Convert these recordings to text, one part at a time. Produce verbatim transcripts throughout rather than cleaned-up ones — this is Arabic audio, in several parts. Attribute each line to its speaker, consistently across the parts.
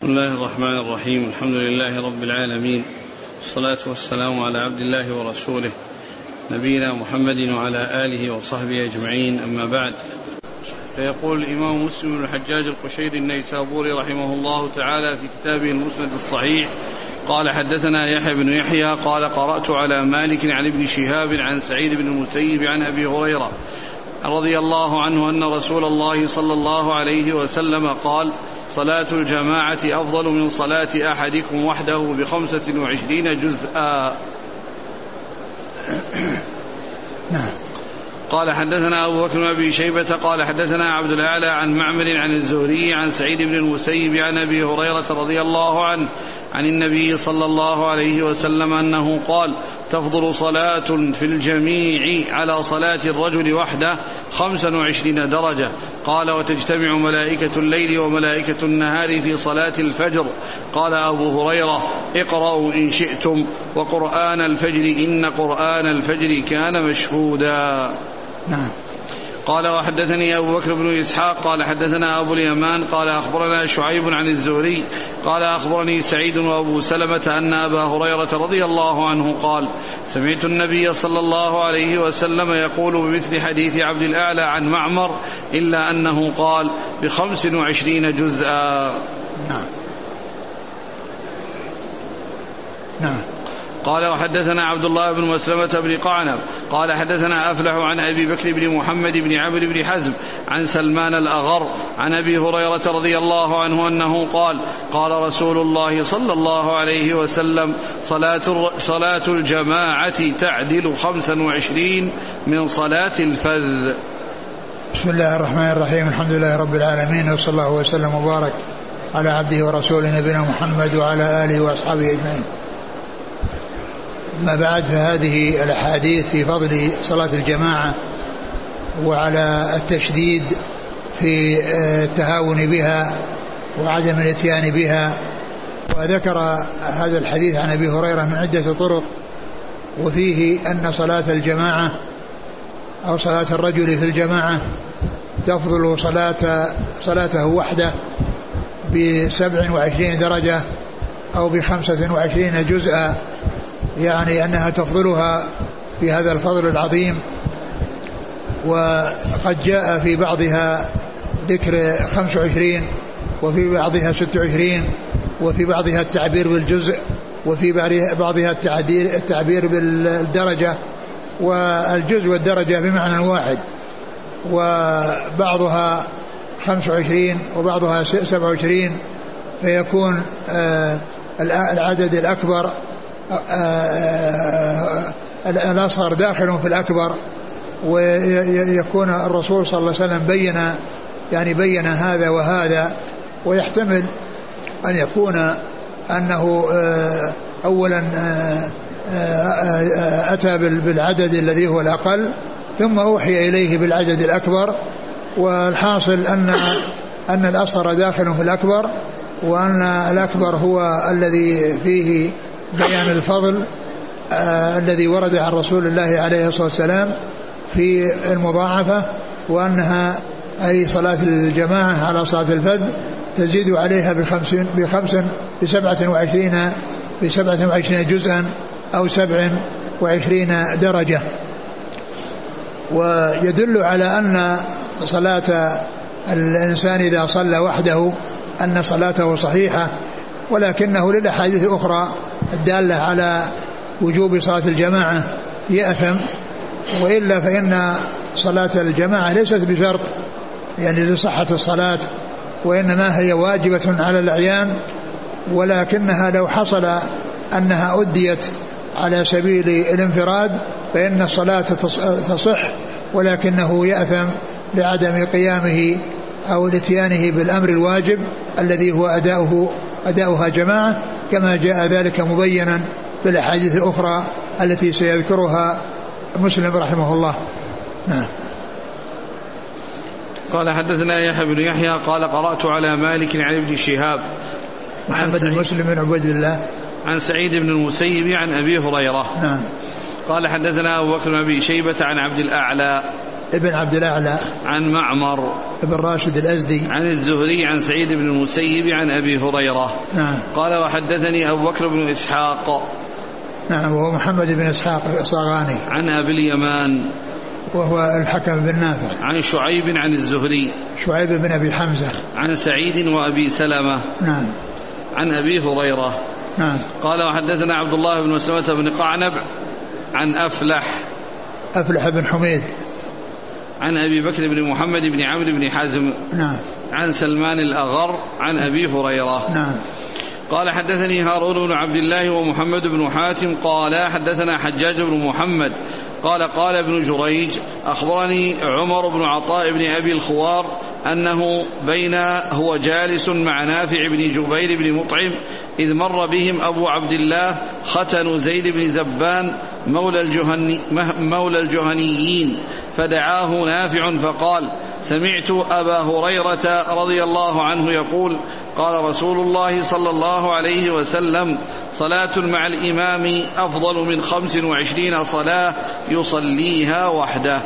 Speaker 1: بسم الله الرحمن الرحيم. الحمد لله رب العالمين، والصلاة والسلام على عبد الله ورسوله نبينا محمد وعلى آله وصحبه أجمعين، أما بعد. فيقول الإمام مسلم بن الحجاج القشيري النيسابوري رحمه الله تعالى في كتابه المسند الصحيح قال: حدثنا يحيى بن يحيى قال: قرأت على مالك عن ابن شهاب عن سعيد بن المسيب عن أبي هريرة رضي الله عنه أن رسول الله صلى الله عليه وسلم قال: صلاة الجماعة أفضل من صلاة أحدكم وحده بخمسة وعشرين جزءا.
Speaker 2: نعم.
Speaker 1: قال: حدثنا أبو بكر بن أبي شيبة قال: حدثنا عبد الأعلى عن معمر عن الزهري عن سعيد بن المسيب عن أبي هريرة رضي الله عنه عن النبي صلى الله عليه وسلم أنه قال: تفضل صلاة في الجميع على صلاة الرجل وحده خمسا وعشرين درجة. قال: وتجتمع ملائكة الليل وملائكة النهار في صلاة الفجر. قال أبو هريرة: اقرأوا إن شئتم، وقرآن الفجر إن قرآن الفجر كان مشهودا.
Speaker 2: نعم.
Speaker 1: قال: وحدثني أبو بكر بن إسحاق قال: حدثنا أبو اليمان قال: أخبرنا شعيب عن الزهري قال: أخبرني سعيد وأبو سلمة أن أبا هريرة رضي الله عنه قال: سمعت النبي صلى الله عليه وسلم يقول بمثل حديث عبد الأعلى عن معمر إلا أنه قال: بخمس وعشرين جزءا.
Speaker 2: نعم. نعم.
Speaker 1: قال: وحدثنا عبد الله بن مسلمة بن قعنب قال: حدثنا أفلح عن أبي بكر بن محمد بن عمرو بن حزم عن سلمان الأغر عن أبي هريرة رضي الله عنه أنه قال: قال رسول الله صلى الله عليه وسلم: صلاة, صلاة الجماعة تعدل خمسا وعشرين من صلاة الفذ.
Speaker 2: بسم الله الرحمن الرحيم. الحمد لله رب العالمين، وصلى الله وسلم وبارك على عبده ورسوله نبينا محمد وعلى آله وأصحابه أجمعين. ما بعد، فهذه الأحاديث في فضل صلاة الجماعة وعلى التشديد في التهاون بها وعدم الاتيان بها. وذكر هذا الحديث عن أبي هريرة من عدة طرق، وفيه أن صلاة الجماعة أو صلاة الرجل في الجماعة تفضل صلاة صلاته وحده بسبع وعشرين درجة أو بخمسة وعشرين جزءا، يعني أنها تفضلها في هذا الفضل العظيم. وقد جاء في بعضها ذكر خمس وعشرين، وفي بعضها ست وعشرين، وفي بعضها التعبير بالجزء، وفي بعضها التعبير بالدرجة، والجزء والدرجة بمعنى واحد. وبعضها خمس وعشرين وبعضها سبع وعشرين، فيكون العدد الأكبر الأصغر داخل في الأكبر. ويكون الرسول صلى الله عليه وسلم بين يعني بين هذا وهذا، ويحتمل أن يكون أنه أولا أتى بالعدد الذي هو الأقل ثم أوحي إليه بالعدد الأكبر. والحاصل أن أن الأصغر داخل في الأكبر، وأن الأكبر هو الذي فيه بيان الفضل آه الذي ورد عن رسول الله عليه الصلاة والسلام في المضاعفة، وأنها أي صلاة الجماعة على صلاة الفذ تزيد عليها بخمسين بخمس بسبعة وعشرين بسبعة وعشرين جزءا أو سبع وعشرين درجة. ويدل على أن صلاة الإنسان إذا صلى وحده أن صلاته صحيحة، ولكنه للأحاديث الأخرى الدالة على وجوب صلاة الجماعة يأثم. وإلا فإن صلاة الجماعة ليست بشرط يعني لصحة الصلاة، وإنما هي واجبة على الأعيان، ولكنها لو حصل أنها أديت على سبيل الانفراد فإن الصلاة تصح، ولكنه يأثم لعدم قيامه أو لاتيانه بالأمر الواجب الذي هو أداؤه أداؤها جماعة، كما جاء ذلك مبينا في الأحاديث الأخرى التي سيذكرها مسلم رحمه الله. نعم.
Speaker 1: قال: حدثنا يحيى بن يحيى قال: قرأت على مالك عن ابن شهاب
Speaker 2: محمد بن مسلم بن عبد الله
Speaker 1: عن سعيد بن المسيب عن أبي هريرة.
Speaker 2: نعم.
Speaker 1: قال: حدثنا أبو بكر بن أبي شيبة عن عبد الأعلى
Speaker 2: ابن عبد الأعلى
Speaker 1: عن معمر
Speaker 2: ابن راشد الأزدي
Speaker 1: عن الزهري عن سعيد بن المسيب عن أبي هريرة.
Speaker 2: نعم.
Speaker 1: قال وحدثني أبو بكر بن إسحاق
Speaker 2: نعم وهو محمد بن إسحاق الصاغاني
Speaker 1: عن أبي اليمان
Speaker 2: وهو الحكم بن نافع
Speaker 1: عن شعيب عن الزهري
Speaker 2: شعيب بن أبي حمزة
Speaker 1: عن سعيد وأبي سلمة
Speaker 2: نعم
Speaker 1: عن أبي هريرة.
Speaker 2: نعم.
Speaker 1: قال وحدثنا عبد الله بن مسلمة بن قعنب عن أفلح
Speaker 2: أفلح بن حميد
Speaker 1: عن أبي بكر بن محمد بن عمرو بن حزم
Speaker 2: نعم
Speaker 1: عن سلمان الأغر عن أبي هريرة.
Speaker 2: نعم.
Speaker 1: قال حدثني هارون بن عبد الله ومحمد بن حاتم قال حدثنا حجاج بن محمد قال قال ابن جريج أخبرني عمر بن عطاء بن أبي الخوار أنه بين هو جالس مع نافع بن جبير بن مطعم إذ مر بهم أبو عبد الله ختن زيد بن زبان مولى, الجهني مولى الجهنيين فدعاه نافع فقال سمعت أبا هريرة رضي الله عنه يقول قال رسول الله صلى الله عليه وسلم صلاة مع الإمام أفضل من خمس وعشرين صلاة يصليها وحده.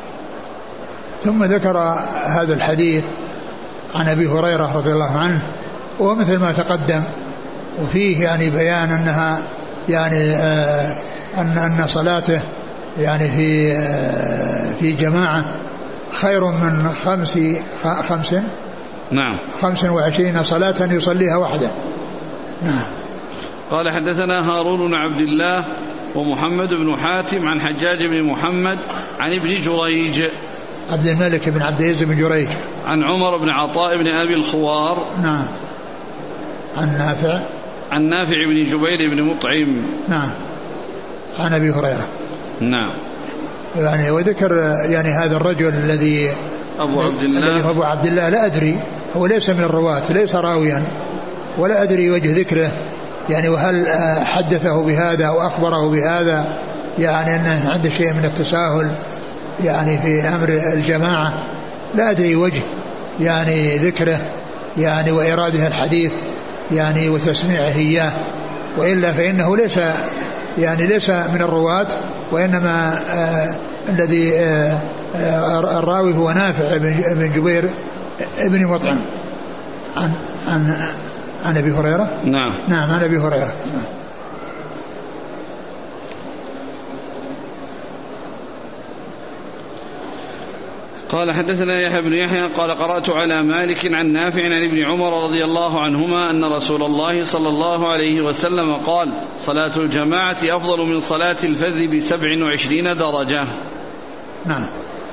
Speaker 2: ثم ذكر هذا الحديث عن أبي هريرة رضي الله عنه وهو مثل ما تقدم وفيه يعني بيان أنها يعني آه أن أن صلاته يعني في آه في جماعة خير من خمس خمس
Speaker 1: نعم
Speaker 2: خمس وعشرين صلاة يصليها وحده. نعم.
Speaker 1: قال حدثنا هارون بن عبد الله ومحمد بن حاتم عن حجاج بن محمد عن ابن جريج
Speaker 2: عبد الملك بن عبد العزيز بن جريج
Speaker 1: عن عمر بن عطاء بن أبي الخوار
Speaker 2: نعم عن نافع
Speaker 1: عن نافع بن جبير بن مطعم
Speaker 2: نعم عن أبي هريرة.
Speaker 1: نعم.
Speaker 2: يعني وذكر يعني هذا الرجل الذي
Speaker 1: أبو عبد الله
Speaker 2: الذي أبو عبد الله لا أدري هو ليس من الرواة ليس راويا ولا أدري وجه ذكره يعني وهل حدثه بهذا أو أخبره بهذا يعني أنه عنده شيء من التساهل يعني في أمر الجماعة لا أدري وجه يعني ذكره يعني وإراده الحديث يعني وتسميعه إياه وإلا فإنه ليس يعني ليس من الرواة وإنما آه الذي آه آه الراوي هو نافع بن جبير ابن مطعم عن عن عن أبي هريرة.
Speaker 1: نعم.
Speaker 2: نعم عن أبي هريرة. نعم.
Speaker 1: قال حدثنا يحيى بن يحيى قال قرأت على مالك عن نافع عن ابن عمر رضي الله عنهما أن رسول الله صلى الله عليه وسلم قال صلاة الجماعة أفضل من صلاة الفذ بسبع وعشرين درجة.
Speaker 2: نعم.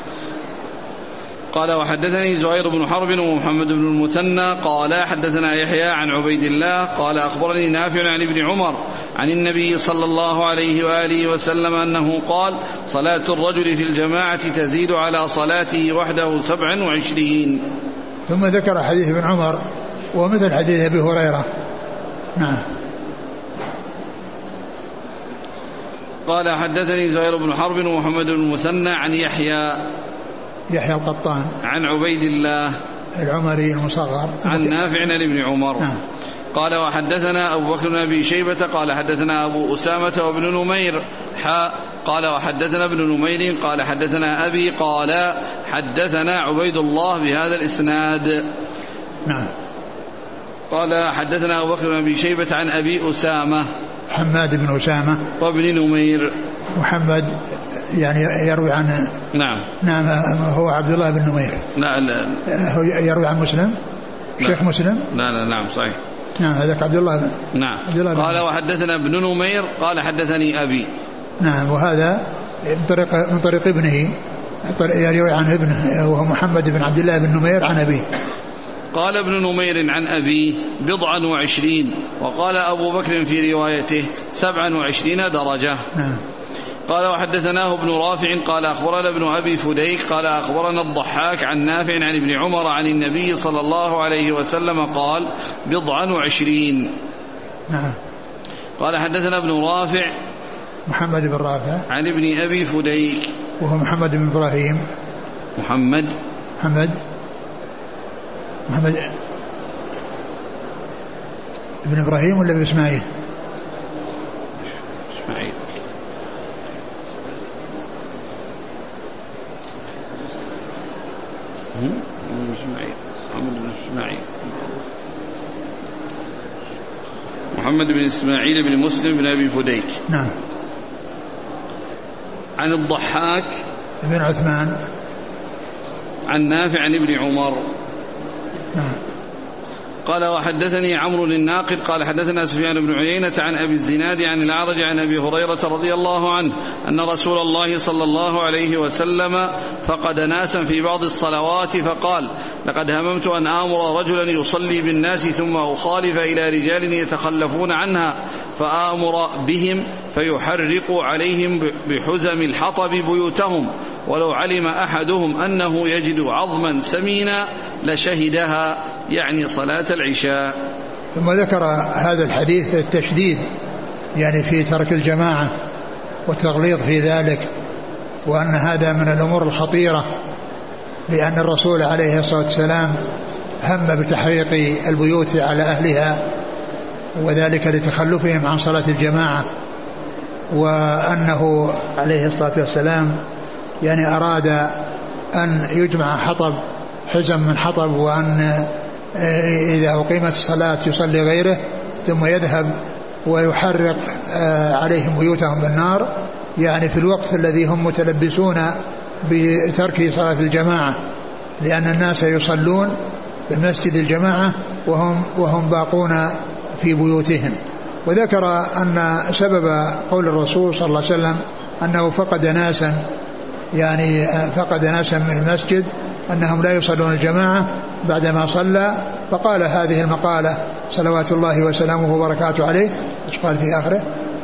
Speaker 1: قال وحدثني زهير بن حرب ومحمد بن المثنى قال حدثنا يحيى عن عبيد الله قال أخبرني نافع عن ابن عمر عن النبي صلى الله عليه وآله وسلم أنه قال صلاة الرجل في الجماعة تزيد على صلاته وحده سبعا وعشرين.
Speaker 2: ثم ذكر حديث ابن عمر ومثل حديث أبي هريرة. نعم.
Speaker 1: قال حدثني زهير بن حرب ومحمد بن المثنى عن يحيى
Speaker 2: يحيى القطان
Speaker 1: عن عبيد الله
Speaker 2: العمري المصغر
Speaker 1: عن نافع عن ابن عمر.
Speaker 2: نعم.
Speaker 1: قال وحدثنا أبو بكر بن أبي شيبة قال حدثنا أبو أسامة وابن نمير حاء قال وحدثنا ابن نمير قال حدثنا أبي قال حدثنا عبيد الله بهذا الإسناد.
Speaker 2: نعم.
Speaker 1: قال حدثنا أبو بكر بن أبي شيبة عن أبي أسامة
Speaker 2: حماد بن أسامة
Speaker 1: وابن نمير
Speaker 2: محمد يعني يروي عن
Speaker 1: نعم
Speaker 2: نعم هو عبد الله بن نمير.
Speaker 1: لا لا
Speaker 2: هو يروي عن مسلم شيخ مسلم.
Speaker 1: لا لا نعم صحيح.
Speaker 2: نعم هذاك عبد الله بن
Speaker 1: نعم عبد الله بن قال وحدثنا ابن نمير قال حدثني أبي.
Speaker 2: نعم. وهذا من طريق من طريق ابنه يروي عن ابنه وهو محمد بن عبد الله بن نمير عن أبيه.
Speaker 1: قال ابن نمير عن أبيه بضعا وعشرين وقال أبو بكر في روايته سبعا وعشرين درجة.
Speaker 2: نعم.
Speaker 1: قال وحدثناه ابن رافع قال أخبرنا ابن أبي فديك قال أخبرنا الضحاك عن نافع عن ابن عمر عن النبي صلى الله عليه وسلم قال بضعا وعشرين.
Speaker 2: نعم.
Speaker 1: قال حدثنا ابن رافع
Speaker 2: محمد بن رافع
Speaker 1: عن ابن أبي فديك
Speaker 2: وهو محمد بن إبراهيم
Speaker 1: محمد
Speaker 2: محمد محمد ابن إبراهيم ولا ابن إسماعيل؟
Speaker 1: إسماعيل. محمد بن إسماعيل بن مسلم بن أبي فديك.
Speaker 2: نعم.
Speaker 1: عن الضحاك
Speaker 2: بن عثمان
Speaker 1: عن نافع عن ابن عمر.
Speaker 2: نعم.
Speaker 1: قال وحدثني عمرو الناقد قال حدثنا سفيان بن عيينة عن أبي الزناد عن الأعرج عن أبي هريرة رضي الله عنه أن رسول الله صلى الله عليه وسلم فقد ناسا في بعض الصلوات فقال لقد هممت أن آمر رجلا يصلي بالناس ثم أخالف إلى رجال يتخلفون عنها فآمر بهم فيحرق عليهم بحزم الحطب بيوتهم ولو علم أحدهم أنه يجد عظما سمينا لشهدها يعني صلاة العشاء.
Speaker 2: ثم ذكر هذا الحديث التشديد يعني في ترك الجماعة والتغليظ في ذلك، وأن هذا من الأمور الخطيرة، لأن الرسول عليه الصلاة والسلام هم بتحريق البيوت على أهلها وذلك لتخلفهم عن صلاة الجماعة، وأنه عليه الصلاة والسلام يعني أراد أن يجمع حطب حزم من حطب، وأن إذا أقيمت الصلاة يصلي غيره ثم يذهب ويحرق عليهم بيوتهم بالنار، يعني في الوقت الذي هم متلبسون بترك صلاة الجماعة، لأن الناس يصلون بالمسجد الجماعة وهم, وهم باقون في بيوتهم. وذكر أن سبب قول الرسول صلى الله عليه وسلم أنه فقد ناسا، يعني فقد ناسا من المسجد أنهم لا يصلون الجماعة بعدما صلى، فقال هذه المقالة صلوات الله وسلامه وبركاته عليه. ايش قال في آخره؟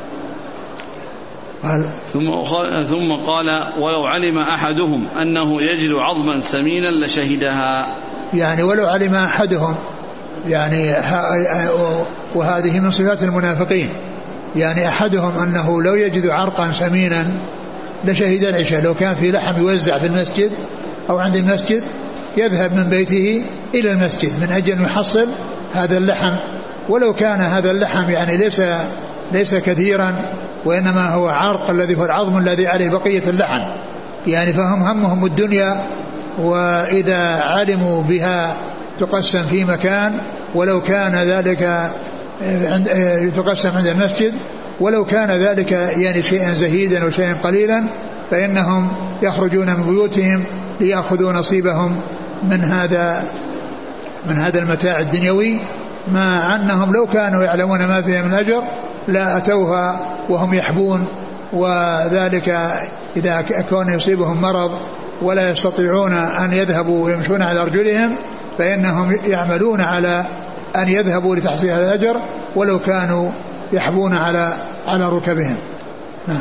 Speaker 2: قال
Speaker 1: ثم, ثم قال ولو علم أحدهم أنه يجد عظما سمينا لشهدها،
Speaker 2: يعني ولو علم أحدهم، يعني وهذه من صفات المنافقين، يعني أحدهم أنه لو يجد عرقا سمينا لشهد العشاء. لو كان في لحم يوزع في المسجد أو عند المسجد يذهب من بيته إلى المسجد من أجل يحصل هذا اللحم، ولو كان هذا اللحم يعني ليس ليس كثيرا، وإنما هو عرق الذي هو العظم الذي عليه بقية اللحم، يعني فهم همهم الدنيا، وإذا علموا بها تقسم في مكان، ولو كان ذلك تقسم عند المسجد، ولو كان ذلك يعني شيئا زهيدا وشيئا قليلا فإنهم يخرجون من بيوتهم ليأخذوا نصيبهم من هذا من هذا المتاع الدنيوي، مع أنهم لو كانوا يعلمون ما فيها من أجر لا أتوها وهم يحبون. وذلك إذا كان يصيبهم مرض ولا يستطيعون أن يذهبوا ويمشون على أرجلهم فإنهم يعملون على أن يذهبوا لتحصيل هذا الأجر ولو كانوا يحبون على على ركبهم. نعم.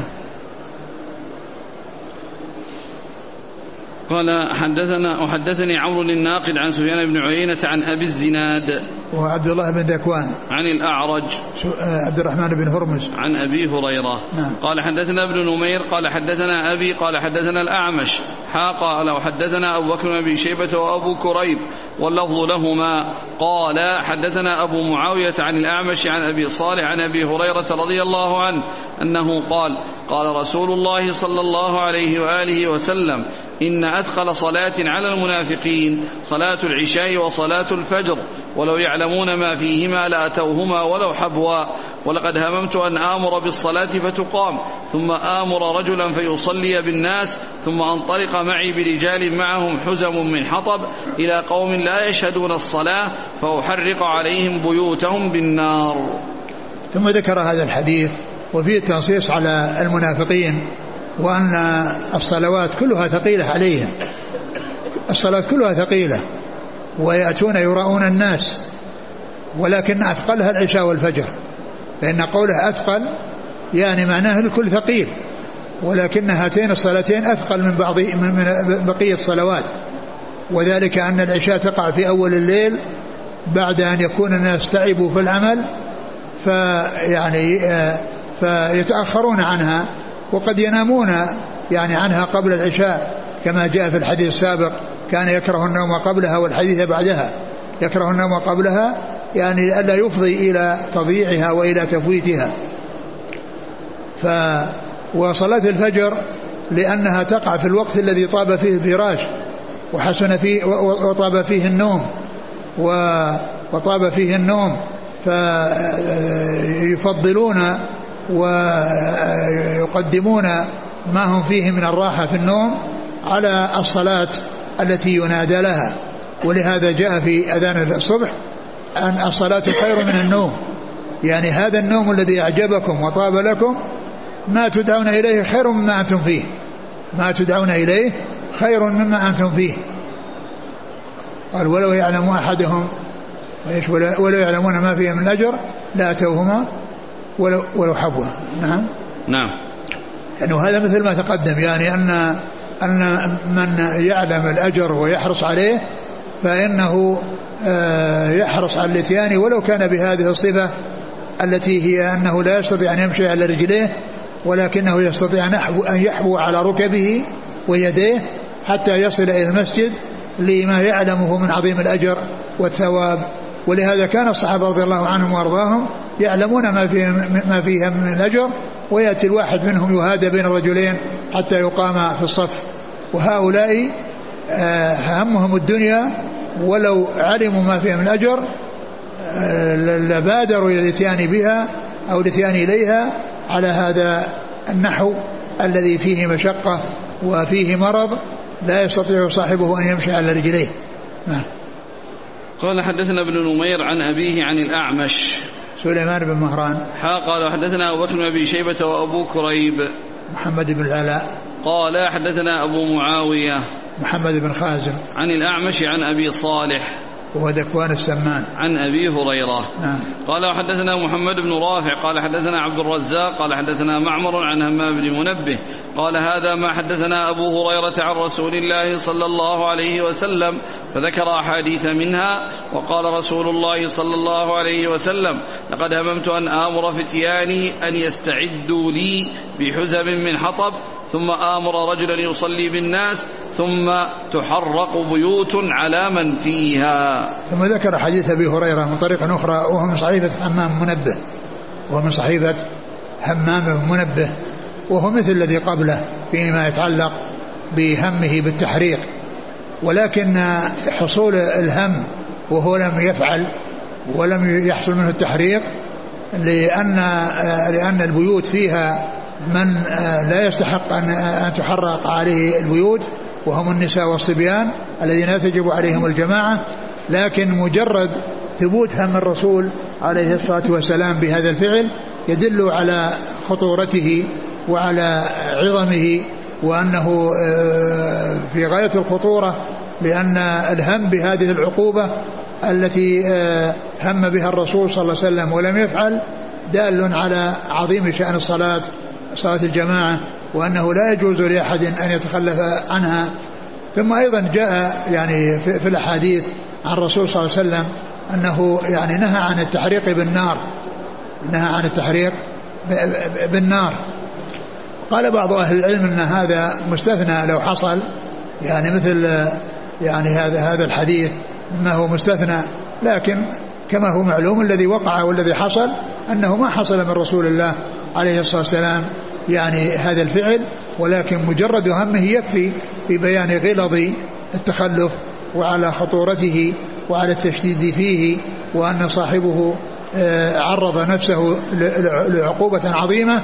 Speaker 1: قال حدثنا وحدثني عمرو الناقد عن سفيان بن عيينة عن أبي الزناد
Speaker 2: وعبد الله بن ذكوان
Speaker 1: عن الأعرج
Speaker 2: عبد الرحمن بن هرمز
Speaker 1: عن أبي هريرة.
Speaker 2: نعم.
Speaker 1: قال حدثنا ابن نمير قال حدثنا أبي قال حدثنا الأعمش حا قال وحدثنا أبو بكر بن أبي شيبة وأبو كريب واللفظ لهما قال حدثنا أبو معاوية عن الأعمش عن أبي صالح عن أبي هريرة رضي الله عنه أنه قال قال رسول الله صلى الله عليه وآله وسلم إن أثقل صلاة على المنافقين صلاة العشاء وصلاة الفجر ولو يعلمون ما فيهما لأتوهما ولو حبوا ولقد هممت أن آمر بالصلاة فتقام ثم آمر رجلا فيصلي بالناس ثم أنطلق معي برجال معهم حزم من حطب إلى قوم لا يشهدون الصلاة فأحرق عليهم بيوتهم بالنار.
Speaker 2: ثم ذكر هذا الحديث وفيه التنصيص على المنافقين وأن الصلوات كلها ثقيلة عليهم، الصلاة كلها ثقيلة ويأتون يراؤون الناس، ولكن أثقلها العشاء والفجر، فإن قوله أثقل يعني معناه الكل ثقيل، ولكن هاتين الصلاتين أثقل من بعض من بقية الصلوات، وذلك أن العشاء تقع في أول الليل بعد أن يكون الناس تعبوا في العمل فيعني فيتأخرون عنها وقد ينامون يعني عنها قبل العشاء كما جاء في الحديث السابق كان يكره النوم قبلها والحديث بعدها، يكره النوم قبلها يعني ألا يفضي إلى تضييعها وإلى تفويتها. ف وصلاة الفجر لأنها تقع في الوقت الذي طاب فيه الفراش وحسن فيه وطاب فيه النوم وطاب فيه النوم فيفضلون ويقدمون ما هم فيه من الراحة في النوم على الصلاة التي ينادى لها. ولهذا جاء في أذان الصبح أن الصلاة خير من النوم، يعني هذا النوم الذي أعجبكم وطاب لكم ما تدعون إليه خير مما أنتم فيه، ما تدعون إليه خير مما أنتم فيه. قال ولو يعلم أحدهم ولو يعلمون ما فيه من أجر لا أتوهما ولو, ولو حبوا. نعم
Speaker 1: نعم.
Speaker 2: يعني هذا مثل ما تقدم، يعني أن أن من يعلم الأجر ويحرص عليه فإنه يحرص على الاتيان ولو كان بهذه الصفة التي هي أنه لا يستطيع أن يمشي على رجليه، ولكنه يستطيع أن يحبو على ركبه ويديه حتى يصل إلى المسجد لما يعلمه من عظيم الأجر والثواب. ولهذا كان الصحابة رضي الله عنهم وارضاهم يعلمون ما فيه ما فيها من الأجر، ويأتي الواحد منهم يهادى بين الرجلين حتى يقام في الصف. وهؤلاء همهم الدنيا، ولو علموا ما فيها من أجر لبادروا إلى الاتيان بها أو الاتيان إليها على هذا النحو الذي فيه مشقة وفيه مرض لا يستطيع صاحبه أن يمشي على رجليه. نعم.
Speaker 1: قال حدثنا ابن نمير عن أبيه عن الأعمش
Speaker 2: سليمان بن مهران
Speaker 1: حا قال حدثنا أبو بكر بن أبي شيبة وأبو كريب
Speaker 2: محمد بن العلاء قال
Speaker 1: حدثنا أبو معاوية
Speaker 2: محمد بن خازم
Speaker 1: عن الأعمش عن أبي صالح
Speaker 2: وهو ذكوان السمان
Speaker 1: عن أبي هريرة.
Speaker 2: نعم.
Speaker 1: قال حدثنا محمد بن رافع قال حدثنا عبد الرزاق قال حدثنا معمر عن همام بن منبه قال هذا ما حدثنا أبو هريرة عن رسول الله صلى الله عليه وسلم، فذكر أحاديث منها. وقال رسول الله صلى الله عليه وسلم لقد هممت أن آمر فتياني أن يستعدوا لي بحزب من حطب ثم آمر رجلا يصلي بالناس ثم تحرق بيوت على من فيها.
Speaker 2: ثم ذكر حديث أبي هريرة من طريق أخرى وهو من صحيفة همام منبه وهو من صحيفة همام منبه وهو مثل الذي قبله فيما يتعلق بهمه بالتحريق، ولكن حصول الهم وهو لم يفعل ولم يحصل منه التحريق لأن, لأن البيوت فيها من لا يستحق أن تحرق عليه البيوت وهم النساء والصبيان الذين لا تجب عليهم الجماعة، لكن مجرد ثبوت هم الرسول عليه الصلاة والسلام بهذا الفعل يدل على خطورته وعلى عظمه وأنه في غاية الخطورة، لأن الهم بهذه العقوبة التي هم بها الرسول صلى الله عليه وسلم ولم يفعل دال على عظيم شأن الصلاة صلاة الجماعة وأنه لا يجوز لأحد أن يتخلف عنها. ثم أيضا جاء يعني في الأحاديث عن الرسول صلى الله عليه وسلم أنه يعني نهى عن التحريق بالنار، نهى عن التحريق بالنار. قال بعض أهل العلم أن هذا مستثنى لو حصل، يعني مثل يعني هذا هذا الحديث ما هو مستثنى، لكن كما هو معلوم الذي وقع والذي حصل أنه ما حصل من رسول الله عليه الصلاة والسلام يعني هذا الفعل، ولكن مجرد همه يكفي في بيان غلظ التخلف وعلى خطورته وعلى التشديد فيه، وأن صاحبه عرض نفسه لعقوبة عظيمة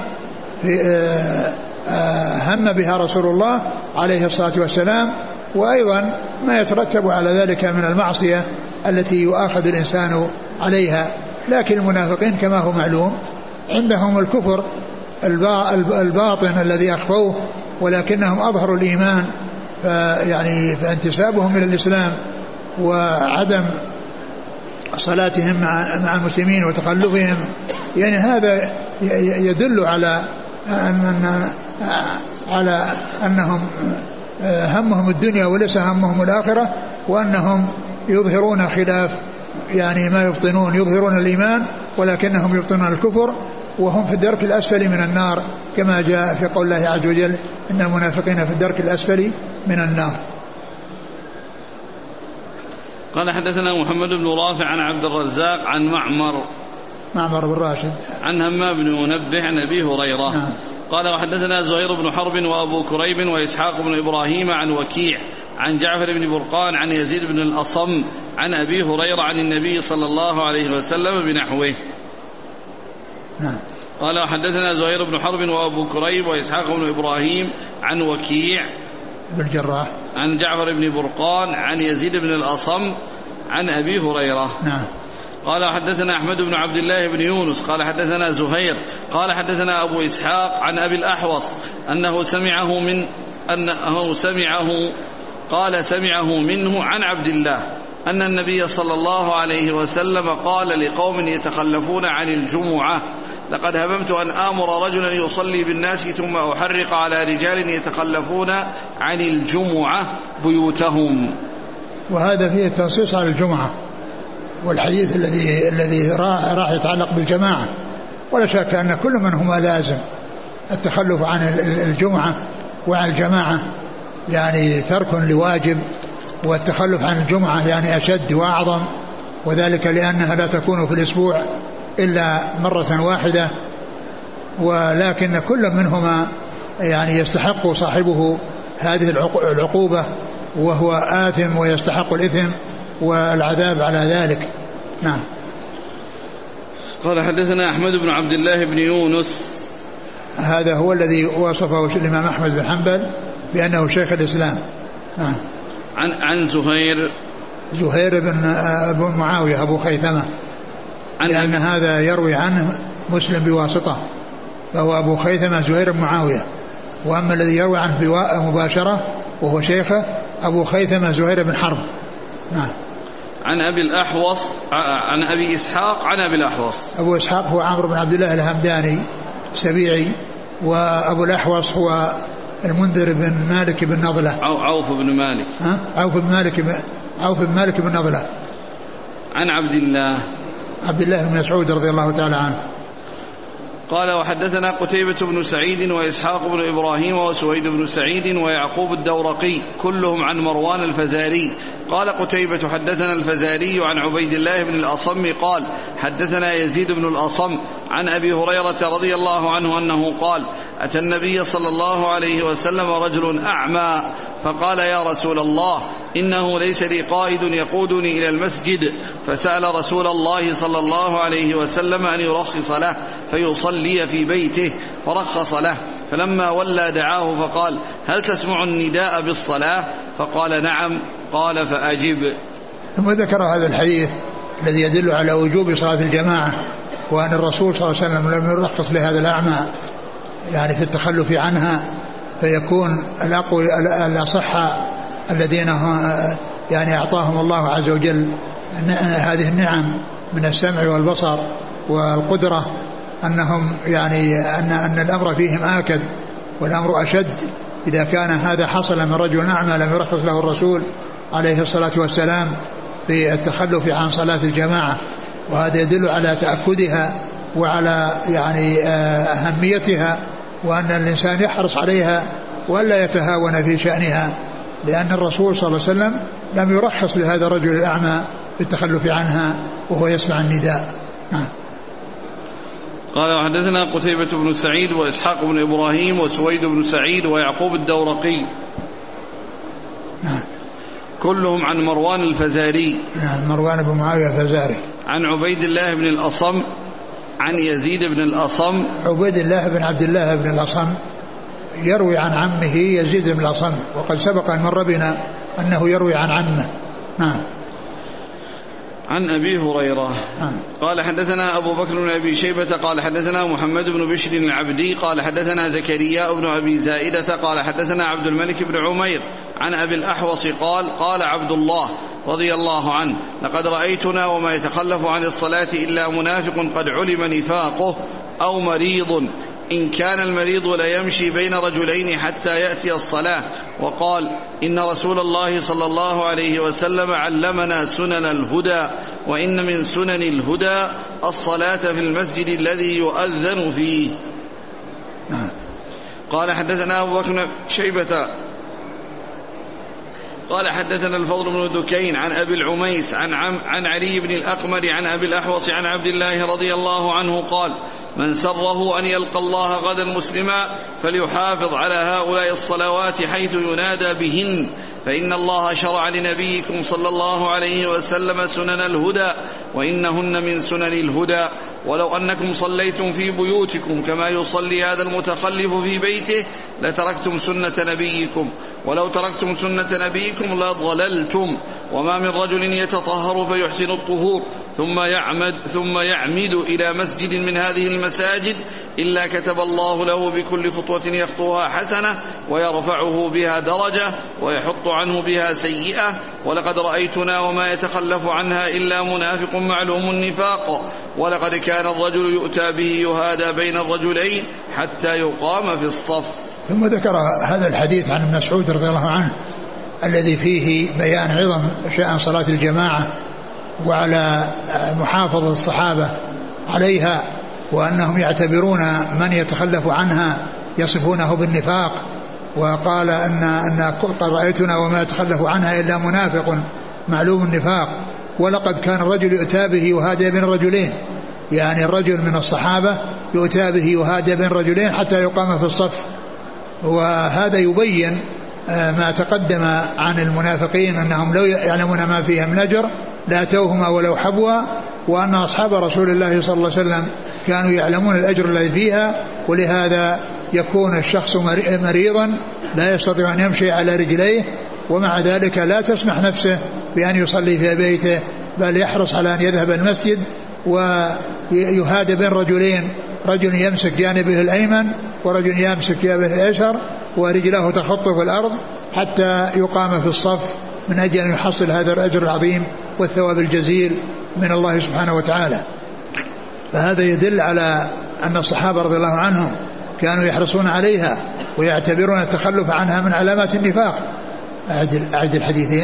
Speaker 2: هم بها رسول الله عليه الصلاة والسلام، وأيضا ما يترتب على ذلك من المعصية التي يؤاخذ الإنسان عليها. لكن المنافقين كما هو معلوم عندهم الكفر الباطن الذي أخفوه ولكنهم أظهروا الإيمان، فيعني فانتسابهم إلى الإسلام وعدم صلاتهم مع المسلمين وتخلفهم يعني هذا يدل على أن على أنهم همهم الدنيا وليس همهم الآخرة، وأنهم يظهرون خلاف يعني ما يبطنون، يظهرون الإيمان ولكنهم يبطنون الكفر، وهم في الدرك الأسفل من النار كما جاء في قول الله عز وجل إن المنافقين في الدرك الأسفل من النار.
Speaker 1: قال حدثنا محمد بن رافع عن عبد الرزاق عن معمر
Speaker 2: معمر بن راشد
Speaker 1: عن همام بن منبه عن أبي هريرة. نعم. قال وحدثنا زهير بن حرب وأبو كريب وإسحاق بن إبراهيم عن وكيع عن جعفر بن برقان عن يزيد بن الأصم عن أبي هريرة عن النبي صلى الله عليه وسلم بنحوه.
Speaker 2: نعم.
Speaker 1: قال حدثنا زهير بن حرب وأبو كريب وإسحاق بن إبراهيم عن وكيع
Speaker 2: بن الجراح
Speaker 1: عن جعفر بن برقان عن يزيد بن الأصم عن أبي هريرة.
Speaker 2: نعم.
Speaker 1: قال حدثنا أحمد بن عبد الله بن يونس قال حدثنا زهير قال حدثنا أبو إسحاق عن أبي الأحوص أنه سمعه من أنه سمعه قال سمعه منه عن عبد الله أن النبي صلى الله عليه وسلم قال لقوم يتخلفون عن الجمعة لقد هممت أن آمر رجلا يصلي بالناس ثم أحرق على رجال يتخلفون عن الجمعة بيوتهم.
Speaker 2: وهذا فيه التنصيص على الجمعة، والحديث الذي الذي راح يتعلق بالجماعة، ولا شك أن كل منهما لازم التخلف عن الجمعة وعن الجماعة يعني ترك لواجب، والتخلف عن الجمعة يعني أشد وأعظم، وذلك لأنها لا تكون في الأسبوع إلا مرة واحدة، ولكن كل منهما يعني يستحق صاحبه هذه العقوبة وهو آثم ويستحق الإثم والعذاب على ذلك. نعم.
Speaker 1: قال حدثنا أحمد بن عبد الله بن يونس،
Speaker 2: هذا هو الذي وصفه الإمام أحمد بن حنبل بأنه شيخ الإسلام. نعم.
Speaker 1: عن عن زهير
Speaker 2: زهير بن أبو معاوية أبو خيثمة، لأن هذا يروي عنه مسلم بواسطة، فهو أبو خيثمة زهير بن معاوية، وأما الذي يروي عنه مباشرة وهو شيخه أبو خيثمة زهير بن حرب. نعم.
Speaker 1: عن أبي الأحوص عن أبي إسحاق عن أبي الأحوص.
Speaker 2: أبو إسحاق هو عمرو بن عبد الله الهمداني سبيعي، وأبو الأحوص هو المنذر بن مالك بن نضلة
Speaker 1: عوف بن مالك
Speaker 2: ها؟ عوف بن مالك بن عوف بن مالك بن نضلة.
Speaker 1: عن عبد الله
Speaker 2: عبد الله بن مسعود رضي الله تعالى عنه.
Speaker 1: قال وحدثنا قتيبة بن سعيد وإسحاق بن إبراهيم وسويد بن سعيد ويعقوب الدورقي كلهم عن مروان الفزاري. قال قتيبة حدثنا الفزاري عن عبيد الله بن الأصم قال حدثنا يزيد بن الأصم عن أبي هريرة رضي الله عنه أنه قال أتى النبي صلى الله عليه وسلم رجل أعمى فقال يا رسول الله إنه ليس لي قائد يقودني إلى المسجد، فسأل رسول الله صلى الله عليه وسلم أن يرخص له فيصلي في بيته فرخص له، فلما ولى دعاه فقال هل تسمع النداء بالصلاة؟ فقال نعم. قال فأجب.
Speaker 2: ثم ذكر هذا الحديث الذي يدل على وجوب صلاة الجماعة، وأن الرسول صلى الله عليه وسلم لم يرخص لهذا الأعمى يعني في التخلف عنها، فيكون الأقوى الأصحى الذين يعني أعطاهم الله عز وجل هذه النعم من السمع والبصر والقدرة، أنهم يعني أن أن الأمر فيهم آكد والأمر أشد إذا كان هذا حصل من رجل أعمى لم يرخص له الرسول عليه الصلاة والسلام في التخلف عن صلاة الجماعة. وهذا يدل على تأكدها وعلى يعني أهميتها، وأن الإنسان يحرص عليها ولا يتهاون في شأنها، لأن الرسول صلى الله عليه وسلم لم يرخص لهذا الرجل الأعمى في التخلف عنها وهو يسمع النداء. نعم.
Speaker 1: قال وحدثنا قتيبة بن سعيد وإسحاق بن إبراهيم وسويد بن سعيد ويعقوب الدورقي
Speaker 2: نعم.
Speaker 1: كلهم عن مروان الفزاري.
Speaker 2: نعم. مروان بن معاوية الفزاري.
Speaker 1: عن عبيد الله بن الأصم عن يزيد بن الأصم.
Speaker 2: عبيد الله بن عبد الله بن الأصم يروي عن عمه يزيد بن الأصم، وقد سبق أن مر بنا أنه يروي عن عمه. نعم.
Speaker 1: عن أبي هريرة
Speaker 2: نعم.
Speaker 1: قال حدثنا أبو بكر بن أبي شيبة قال حدثنا محمد بن بشر العبدي قال حدثنا زكريا بن أبي زائدة قال حدثنا عبد الملك بن عمير عن أبي الأحوص قال قال عبد الله رضي الله عنه لقد رأيتنا وما يتخلف عن الصلاة إلا منافق قد علم نفاقه أو مريض، إن كان المريض ليمشي بين رجلين حتى يأتي الصلاة. وقال إن رسول الله صلى الله عليه وسلم علمنا سنن الهدى، وإن من سنن الهدى الصلاة في المسجد الذي يؤذن فيه. قال حدثنا أبو بكر بن شيبة قال حدثنا الفضل بن دكين عن أبي العميس عن, عم عن علي بن الأقمر عن أبي الأحوص عن عبد الله رضي الله عنه قال من سره أن يلقى الله غدا مسلما فليحافظ على هؤلاء الصلوات حيث ينادى بهن، فإن الله شرع لنبيكم صلى الله عليه وسلم سنن الهدى وإنهن من سنن الهدى. ولو أنكم صليتم في بيوتكم كما يصلي هذا المتخلف في بيته لتركتم سنة نبيكم، ولو تركتم سنة نبيكم لضللتم. وما من رجل يتطهر فيحسن الطهور ثم يعمد, ثم يعمد إلى مسجد من هذه المساجد إلا كتب الله له بكل خطوة يخطوها حسنة ويرفعه بها درجة ويحط عنه بها سيئة. ولقد رأيتنا وما يتخلف عنها إلا منافق معلوم النفاق، ولقد كان الرجل يؤتى به يهادى بين الرجلين حتى يقام في الصف.
Speaker 2: ثم ذكر هذا الحديث عن ابن مسعود رضي الله عنه الذي فيه بيان عظم شأن صلاة الجماعة وعلى محافظة الصحابة عليها، وأنهم يعتبرون من يتخلف عنها يصفونه بالنفاق. وقال أن, أن قد رأيتنا وما يتخلف عنها إلا منافق معلوم النفاق. ولقد كان الرجل يؤتى به يهادى بين الرجلين، يعني الرجل من الصحابة يؤتى به يهادى بين الرجلين حتى يقام في الصف. وهذا يبين ما تقدم عن المنافقين أنهم لو يعلمون ما فيها من أجر لاتوهما ولو حبوا، وأن أصحاب رسول الله صلى الله عليه وسلم كانوا يعلمون الأجر الذي فيها. ولهذا يكون الشخص مريضا لا يستطيع أن يمشي على رجليه، ومع ذلك لا تسمح نفسه بأن يصلي في بيته، بل يحرص على أن يذهب المسجد ويهادى بين رجلين، رجل يمسك جانبه الأيمن ورجل يمسك جانبه الأيسر ورجله تخط في الأرض حتى يقام في الصف من أجل أن يحصل هذا الأجر العظيم والثواب الجزيل من الله سبحانه وتعالى. فهذا يدل على أن الصحابة رضي الله عنهم كانوا يحرصون عليها ويعتبرون التخلف عنها من علامات النفاق. أعد الحديثين.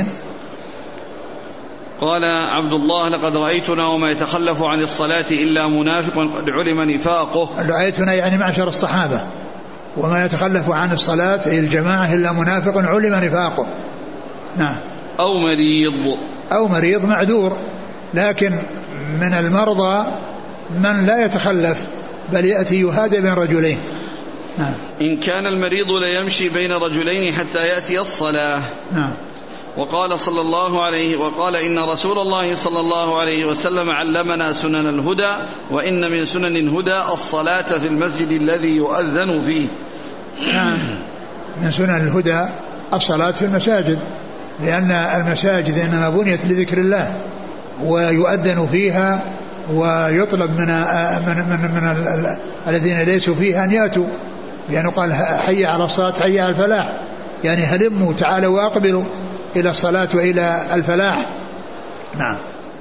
Speaker 1: قال عبد الله: لقد رأيتنا وما يتخلف عن الصلاة إلا منافق قد علم نفاقه.
Speaker 2: رأيتنا يعني معشر الصحابة، وما يتخلف عن الصلاة أي الجماعة إلا منافق علم نفاقه. نعم.
Speaker 1: أو مريض
Speaker 2: أو مريض معذور، لكن من المرضى من لا يتخلف بل يأتي يهادى بين رجلين. نعم.
Speaker 1: إن كان المريض ليمشي بين رجلين حتى يأتي الصلاة.
Speaker 2: نعم.
Speaker 1: وقال صلى الله عليه وقال إن رسول الله صلى الله عليه وسلم علمنا سنن الهدى وإن من سنن الهدى الصلاة في المسجد الذي يؤذن فيه.
Speaker 2: نعم. من سنن الهدى الصلاة في المساجد، لأن المساجد إنما بنيت لذكر الله ويؤذن فيها ويطلب من من من, من الذين ليسوا فيها أن يأتوا، يعني قال حي على الصلاة حي على الفلاح، يعني هلموا تعالوا واقبلوا إلى الصلاة وإلى الفلاح. نعم.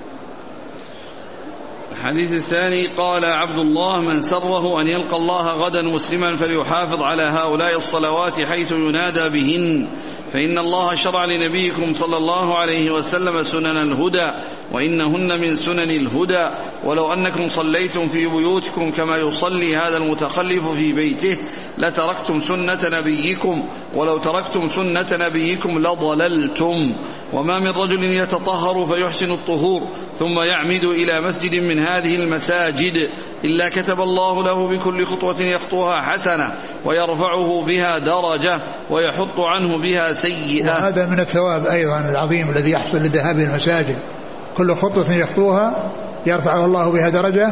Speaker 1: الحديث الثاني: قال عبد الله: من سره أن يلقى الله غدا مسلما فليحافظ على هؤلاء الصلوات حيث ينادى بهن، فإن الله شرع لنبيكم صلى الله عليه وسلم سنن الهدى وإنهن من سنن الهدى. ولو أنكم صليتم في بيوتكم كما يصلي هذا المتخلف في بيته لتركتم سنة نبيكم، ولو تركتم سنة نبيكم لضللتم. وما من رجل يتطهر فيحسن الطهور ثم يعمد إلى مسجد من هذه المساجد إلا كتب الله له بكل خطوة يخطوها حسنة ويرفعه بها درجة ويحط عنه بها سيئة.
Speaker 2: وهذا من الثواب أيضا العظيم الذي يحصل لذهاب المساجد، كل خطوة يخطوها يرفعه الله بها درجة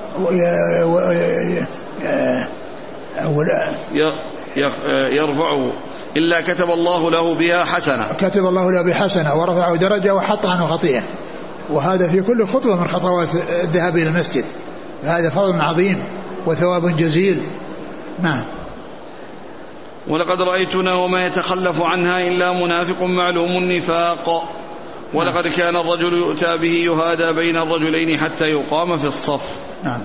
Speaker 1: يرفعه إلا كتب الله له بها حسنة
Speaker 2: كتب الله له بحسنة ورفعه درجة وحط عنه خطيئة. وهذا في كل خطوة من خطوات الذهاب إلى المسجد، هذا فضل عظيم وثواب جزيل. نعم.
Speaker 1: ولقد رأيتنا وما يتخلف عنها إلا منافق معلوم النفاق، ولقد كان الرجل يؤتى به يهادى بين الرجلين حتى يقام في الصف.
Speaker 2: نعم.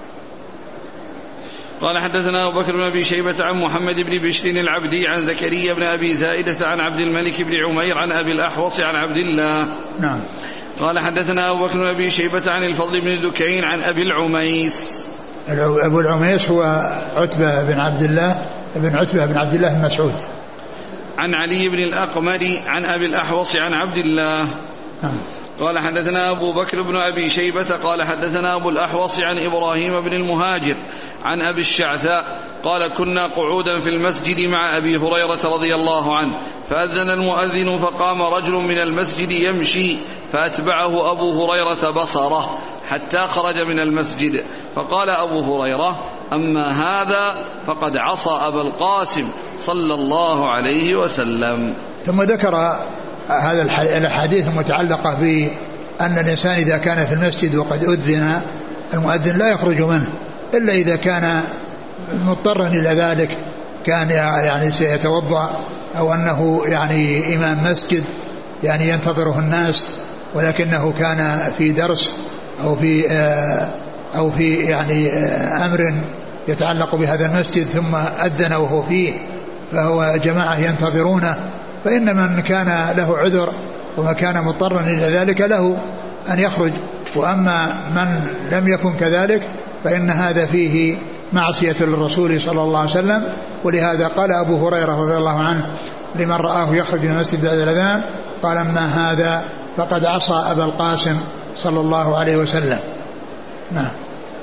Speaker 1: قال حدثنا أبو بكر بن أبي شيبة عن محمد بن بشر العبدي عن زكريا بن أبي زائدة عن عبد الملك بن عمير عن أبي الأحوص عن عبد الله.
Speaker 2: نعم.
Speaker 1: قال حدثنا أبو بكر بن أبي شيبة عن الفضل بن دكين عن أبي العميس.
Speaker 2: أبو العميس هو عتبة بن عبد الله بن عتبة بن عبد الله بن مسعود.
Speaker 1: عن علي بن الأقمر عن أبي الأحوص عن عبد الله.
Speaker 2: نعم.
Speaker 1: قال حدثنا أبو بكر بن أبي شيبة قال حدثنا أبو الأحوص عن إبراهيم بن المهاجر عن أبي الشعثاء قال كنا قعودا في المسجد مع أبي هريرة رضي الله عنه فأذن المؤذن فقام رجل من المسجد يمشي فأتبعه أبو هريرة بصره حتى خرج من المسجد فقال أبو هريرة أما هذا فقد عصى أبا القاسم صلى الله عليه وسلم.
Speaker 2: ثم ذكر هذا الحديث المتعلقة بأن الإنسان إذا كان في المسجد وقد أذن المؤذن لا يخرج منه إلا إذا كان مضطرا إلى ذلك، كان يعني سيتوضأ أو أنه يعني إمام مسجد يعني ينتظره الناس ولكنه كان في درس أو في أو في يعني أمر يتعلق بهذا المسجد ثم أذن وهو فيه فهو جماعة ينتظرونه، فإن من كان له عذر وما كان مضطرا إلى ذلك له أن يخرج. وأما من لم يكن كذلك فإن هذا فيه معصية للرسول صلى الله عليه وسلم. ولهذا قال أبو هريرة رضي الله عنه لمن رآه يخرج من المسجد بعد الأذان قال ما هذا فقد عصى أبا القاسم صلى الله عليه وسلم. نعم.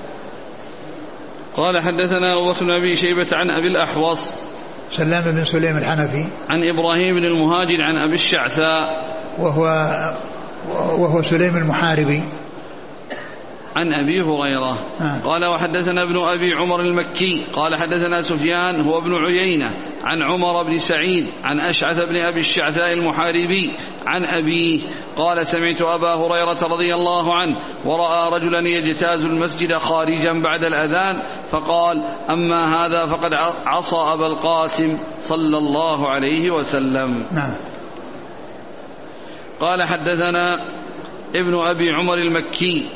Speaker 1: قال حدثنا أبو بكر بن أبي شيبة عن أبي الأحوص
Speaker 2: سلام بن سليم الحنفي
Speaker 1: عن إبراهيم بن المهاجر عن أبي الشعثاء
Speaker 2: وهو وهو سليم المحاربي
Speaker 1: عن أبي هريرة. آه. قال وحدثنا ابن أبي عمر المكي قال حدثنا سفيان هو ابن عيينة عن عمر بن سعيد عن أشعث بن أبي الشعثاء المحاربي عن أبيه قال سمعت أبا هريرة رضي الله عنه ورأى رجلا يجتاز المسجد خارجا بعد الأذان فقال أما هذا فقد عصى أبا القاسم صلى الله عليه وسلم.
Speaker 2: نعم.
Speaker 1: قال حدثنا ابن أبي عمر المكي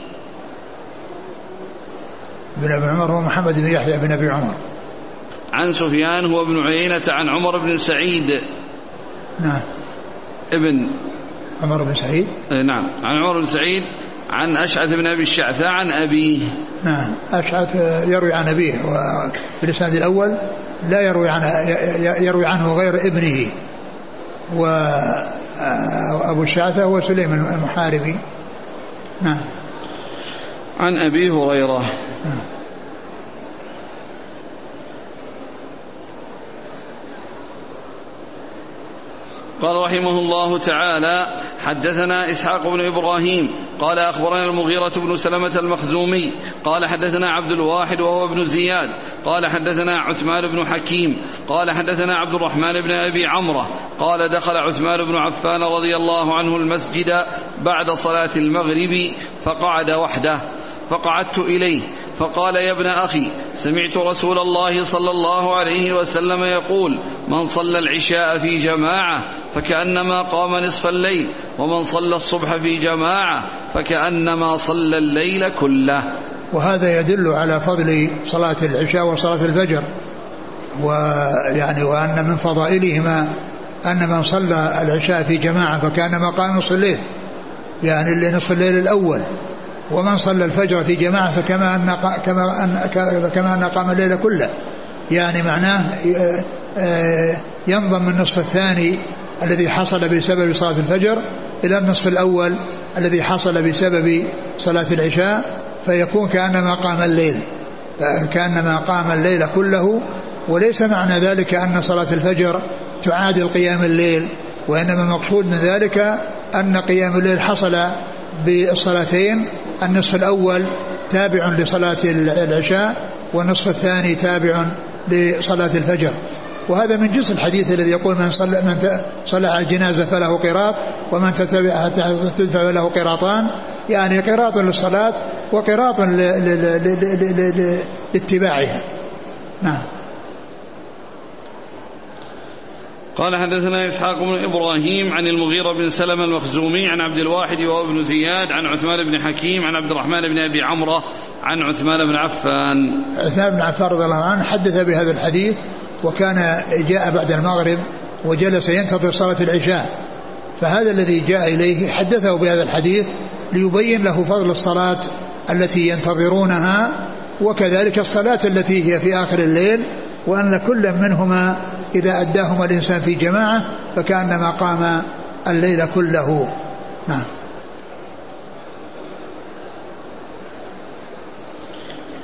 Speaker 2: ابن أبي عمر هو محمد بن يحيى بن أبي عمر
Speaker 1: عن سفيان هو ابن عيينة عن عمر بن سعيد.
Speaker 2: نعم.
Speaker 1: ابن
Speaker 2: عمر بن سعيد.
Speaker 1: نعم عن عمر بن سعيد عن أشعث بن أبي الشعثاء عن أبيه.
Speaker 2: نعم. أشعث يروي عن أبيه وفي الإسناد الأول لا يروي عنه يروي عنه غير ابنه وأبو الشعثاء هو سليم المحاربي. نعم.
Speaker 1: عن أبي هريرة. قال رحمه الله تعالى حدثنا إسحاق بن إبراهيم قال أخبرنا المغيرة بن سلمة المخزومي قال حدثنا عبد الواحد وهو ابن زياد قال حدثنا عثمان بن حكيم قال حدثنا عبد الرحمن بن أبي عمرة قال دخل عثمان بن عفان رضي الله عنه المسجد بعد صلاة المغرب فقعد وحده فقعدت إليه فقال يا ابن أخي سمعت رسول الله صلى الله عليه وسلم يقول من صلى العشاء في جماعة فكأنما قام نصف الليل ومن صلى الصبح في جماعة فكأنما صلى الليل كله.
Speaker 2: وهذا يدل على فضل صلاة العشاء وصلاة الفجر ويعني وأن من فضائلهما أن من صلى العشاء في جماعة فكأنما قام نصف الليل يعني اللي نصف الليل الأول ومن صلى الفجر في جماعة فكما أن كما أن كما أن قام الليل كله يعني معناه ينضم من النصف الثاني الذي حصل بسبب صلاة الفجر إلى النصف الأول الذي حصل بسبب صلاة العشاء فيكون كأنما قام الليل كأنما قام الليل كله. وليس معنى ذلك أن صلاة الفجر تعادل قيام الليل وإنما المقصود من ذلك أن قيام الليل حصل بالصلاتين النصف الأول تابع لصلاة العشاء والنصف الثاني تابع لصلاة الفجر. وهذا من جنس الحديث الذي يقول من صلى من صلى على الجنازة فله قراط ومن تتبع حتى تدفع له قراطان يعني قراط للصلاة وقراط لاتباعها. نعم.
Speaker 1: قال حدثنا إسحاق بن إبراهيم عن المغيرة بن سلمة المخزومي عن عبد الواحد وهو ابن زياد عن عثمان بن حكيم عن عبد الرحمن بن أبي عمرة عن عثمان بن عفان.
Speaker 2: عثمان بن عفان رضي الله عنه حدث بهذا الحديث وكان جاء بعد المغرب وجلس ينتظر صلاة العشاء فهذا الذي جاء إليه حدثه بهذا الحديث ليبين له فضل الصلاة التي ينتظرونها وكذلك الصلاة التي هي في آخر الليل وأن كل منهما إذا أداهما الإنسان في جماعة فكأنما قام الليل كله. نعم.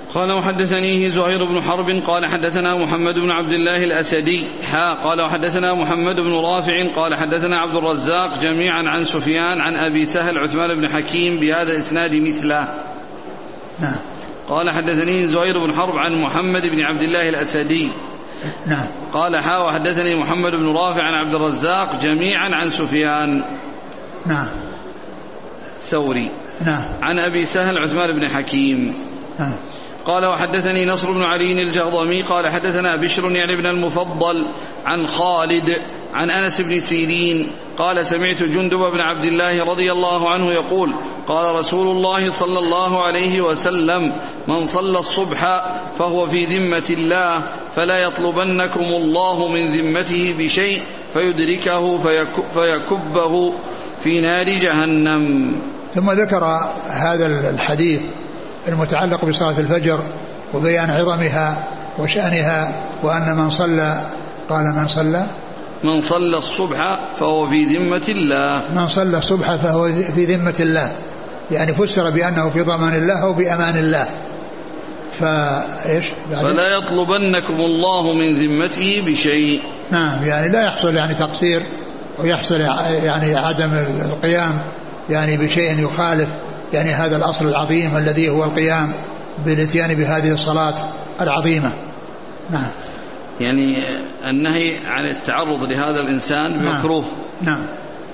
Speaker 1: قال وحدثنيه زهير بن حرب قال حدثنا محمد بن عبد الله الأسدي حا قال وحدثنا محمد بن رافع قال حدثنا عبد الرزاق جميعا عن سفيان عن أبي سهل عثمان بن حكيم بهذا الإسناد مثله.
Speaker 2: نعم.
Speaker 1: قال حدثني زهير بن حرب عن محمد بن عبد الله الأسدي.
Speaker 2: نعم.
Speaker 1: قال حا وحدثني محمد بن رافع عن عبد الرزاق جميعا عن سفيان.
Speaker 2: نعم.
Speaker 1: ثوري.
Speaker 2: نعم.
Speaker 1: عن أبي سهل عثمان بن حكيم.
Speaker 2: نعم.
Speaker 1: قال وحدثني نصر بن علي الجهضمي قال حدثنا بشر يعني بن المفضل عن خالد عن أنس بن سيرين قال سمعت جندب بن عبد الله رضي الله عنه يقول قال رسول الله صلى الله عليه وسلم من صلى الصبح فهو في ذمة الله فلا يطلبنكم الله من ذمته بشيء فيدركه فيكبه في نار جهنم.
Speaker 2: ثم ذكر هذا الحديث المتعلق بصلاة الفجر وبيان عظمها وشأنها وأن من صلى قال من صلى
Speaker 1: من صلى الصبح فهو في ذمة الله
Speaker 2: من صلى الصبح فهو في ذمة الله يعني فسر بأنه في ضمان الله أو بأمان الله. فإيش
Speaker 1: فلا يطلبنكم الله من ذمته بشيء.
Speaker 2: نعم يعني لا يحصل يعني تقصير ويحصل يعني عدم القيام يعني بشيء يخالف يعني هذا الأصل العظيم الذي هو القيام بالاتيان بهذه الصلاة العظيمة. نعم.
Speaker 1: يعني النهي عن التعرض لهذا الإنسان مكروه.
Speaker 2: نعم.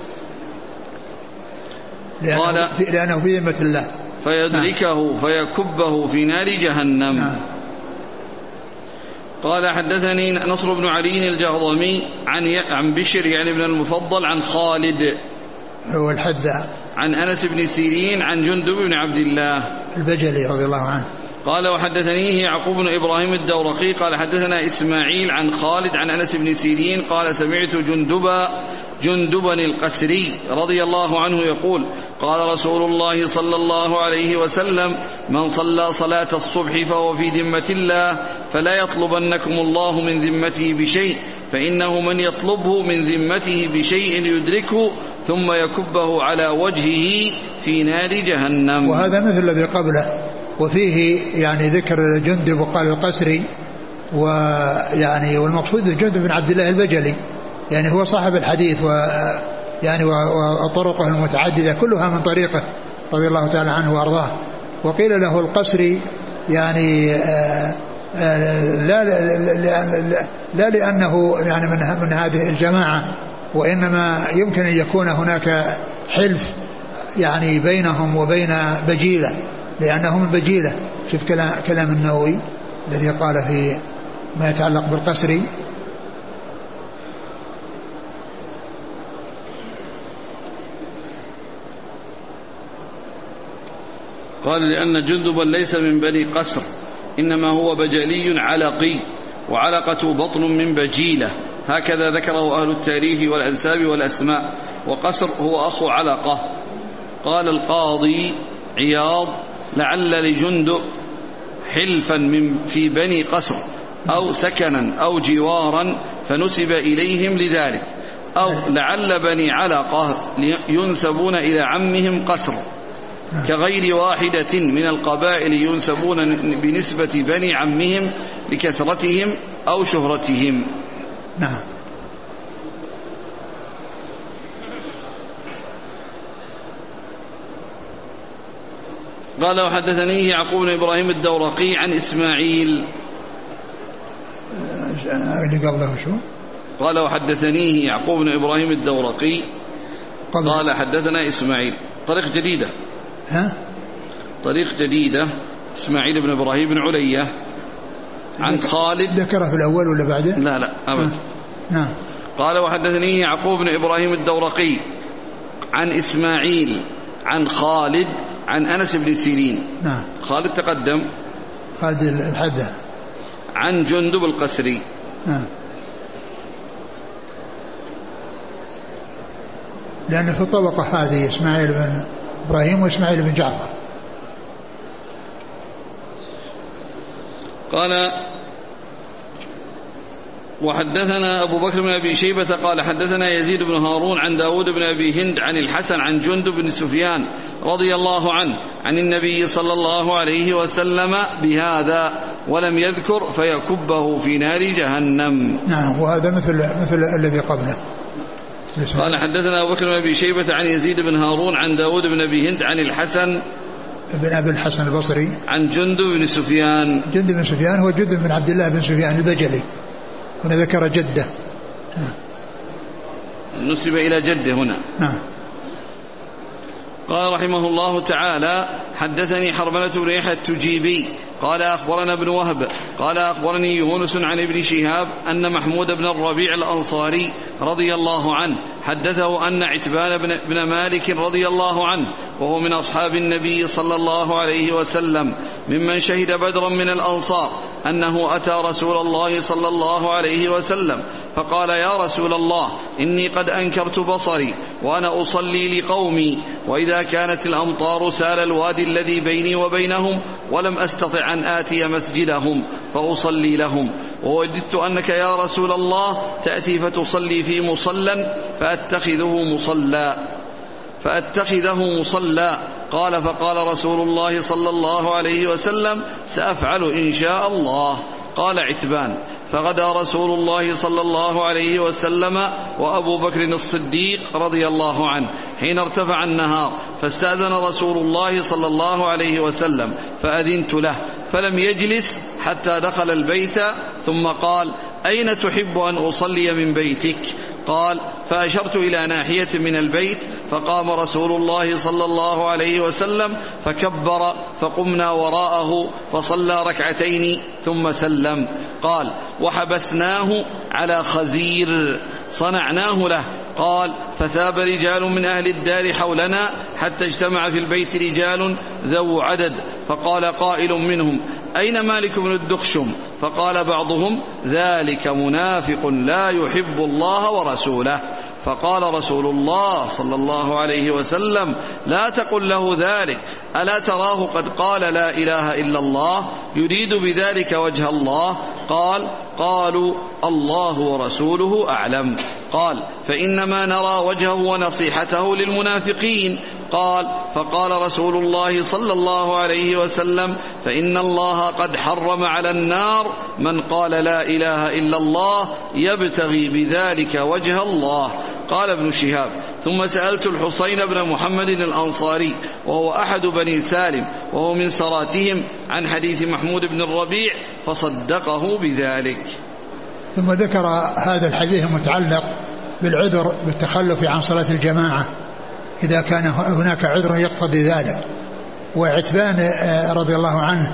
Speaker 2: لأنه,
Speaker 1: قال
Speaker 2: لأنه في ذمة الله
Speaker 1: فيدركه نعم. فيكبه في نار جهنم.
Speaker 2: نعم.
Speaker 1: قال حدثني نصر بن علي الجهضمي عن عن بشر يعني بن المفضل عن خالد
Speaker 2: هو الحذاء
Speaker 1: عن أنس بن سيرين عن جندب بن عبد الله
Speaker 2: البجلي رضي الله عنه.
Speaker 1: قال وحدثنيه يعقوب بن إبراهيم الدورقي قال حدثنا إسماعيل عن خالد عن أنس بن سيرين قال سمعت جندبا جندبا القسري رضي الله عنه يقول قال رسول الله صلى الله عليه وسلم من صلى صلاة الصبح فهو في ذمة الله فلا يطلبنكم الله من ذمته بشيء فإنه من يطلبه من ذمته بشيء يدركه ثم يكبه على وجهه في نار جهنم.
Speaker 2: وهذا مثل الذي قبله وفيه يعني ذكر جندب وقال القسري ويعني والمقصود جندب بن عبد الله البجلي يعني هو صاحب الحديث ويعني وطرقه المتعددة كلها من طريقه رضي الله تعالى عنه وأرضاه. وقيل له القسري يعني آآ آآ لا, لا, لا, لا لأنه يعني من, من هذه الجماعة وإنما يمكن أن يكون هناك حلف يعني بينهم وبين بجيلة لأنه من بجيلة. شوف كلام, كلام النووي الذي قال في ما يتعلق بالقسري
Speaker 1: قال لأن جندبا ليس من بني قسر إنما هو بجلي علقي وعلقة بطن من بجيلة هكذا ذكره أهل التاريخ والأنساب والأسماء وقسر هو أخو علقة. قال القاضي عياض لعل لجندب حلفا من في بني قسر أو سكنا أو جوارا فنسب إليهم لذلك أو لعل بني علقة ينسبون إلى عمهم قسر كغير واحدة من القبائل ينسبون بنسبة بني عمهم لكثرتهم أو شهرتهم.
Speaker 2: نعم.
Speaker 1: قال وحدثني يعقوب بن إبراهيم الدورقي عن إسماعيل
Speaker 2: اللي قبله شو
Speaker 1: قال وحدثنيه يعقوب بن إبراهيم الدورقي
Speaker 2: قبل.
Speaker 1: قال حدثنا إسماعيل طريق جديدة
Speaker 2: ها؟
Speaker 1: طريق جديدة إسماعيل بن إبراهيم بن علية عن خالد
Speaker 2: ذكره في الأول ولا بعده؟
Speaker 1: لا لا أبدا.
Speaker 2: نعم.
Speaker 1: قال وحدثني يعقوب بن إبراهيم الدورقي عن إسماعيل عن خالد عن أنس بن سيرين.
Speaker 2: نعم.
Speaker 1: خالد تقدم
Speaker 2: خالد الحدة
Speaker 1: عن جندب القسري.
Speaker 2: نعم. لأن في الطبقة هذه إسماعيل بن إبراهيم وإسماعيل بن جعفر.
Speaker 1: قال وحدثنا أبو بكر بن أبي شيبة قال حدثنا يزيد بن هارون عن داود بن أبي هند عن الحسن عن جندب بن سفيان رضي الله عنه عن النبي صلى الله عليه وسلم بهذا ولم يذكر فيكبه في نار جهنم.
Speaker 2: نعم. وهذا مثل مثل الذي قبله.
Speaker 1: قال حدثنا أبو بكر بن أبي شيبة عن يزيد بن هارون عن داود بن أبي هند عن الحسن
Speaker 2: بن أبي الحسن البصري عن
Speaker 1: جندب بن سفيان.
Speaker 2: جندب بن سفيان هو جندب بن عبد الله بن سفيان البجلي، هنا ذكر جده.
Speaker 1: نسب إلى جده هنا.
Speaker 2: نعم.
Speaker 1: قال رحمه الله تعالى حدثني حرملة بن يحيى التجيبي قال أخبرنا ابن وهب قال أخبرني يونس عن ابن شهاب أن محمود بن الربيع الأنصاري رضي الله عنه حدثه أن عتبان بن مالك رضي الله عنه وهو من أصحاب النبي صلى الله عليه وسلم ممن شهد بدرا من الأنصار أنه أتى رسول الله صلى الله عليه وسلم فقال يا رسول الله إني قد أنكرت بصري وأنا أصلي لقومي وإذا كانت الأمطار سال الوادي الذي بيني وبينهم ولم أستطع أن آتي مسجدهم فأصلي لهم ووددت أنك يا رسول الله تأتي فتصلي في مصلى فأتخذه مصلى فأتخذه مصلى قال فقال رسول الله صلى الله عليه وسلم سأفعل إن شاء الله. قال عتبان فغدا رسول الله صلى الله عليه وسلم وأبو بكر الصديق رضي الله عنه حين ارتفع النهار فاستأذن رسول الله صلى الله عليه وسلم فأذنت له فلم يجلس حتى دخل البيت ثم قال أين تحب أن أصلي من بيتك؟ قال فأشرت إلى ناحية من البيت فقام رسول الله صلى الله عليه وسلم فكبر فقمنا وراءه فصلى ركعتين ثم سلم. قال وحبسناه على خزير صنعناه له. قال فثاب رجال من أهل الدار حولنا حتى اجتمع في البيت رجال ذو عدد فقال قائل منهم أين مالك بن الدخشم؟ فقال بعضهم ذلك منافق لا يحب الله ورسوله. فقال رسول الله صلى الله عليه وسلم لا تقل له ذلك ألا تراه قد قال لا إله إلا الله يريد بذلك وجه الله؟ قال قالوا الله ورسوله أعلم. قال فإنما نرى وجهه ونصيحته للمنافقين. قال فقال رسول الله صلى الله عليه وسلم فإن الله قد حرم على النار من قال لا إله إلا الله يبتغي بذلك وجه الله. قال ابن شهاب ثم سألت الحسين بن محمد الأنصاري وهو أحد بني سالم وهو من سراتهم عن حديث محمود بن الربيع فصدقه بذلك.
Speaker 2: ثم ذكر هذا الحديث المتعلق بالعذر بالتخلف عن صلاة الجماعة إذا كان هناك عذر يقتضي ذلك. وعتبان رضي الله عنه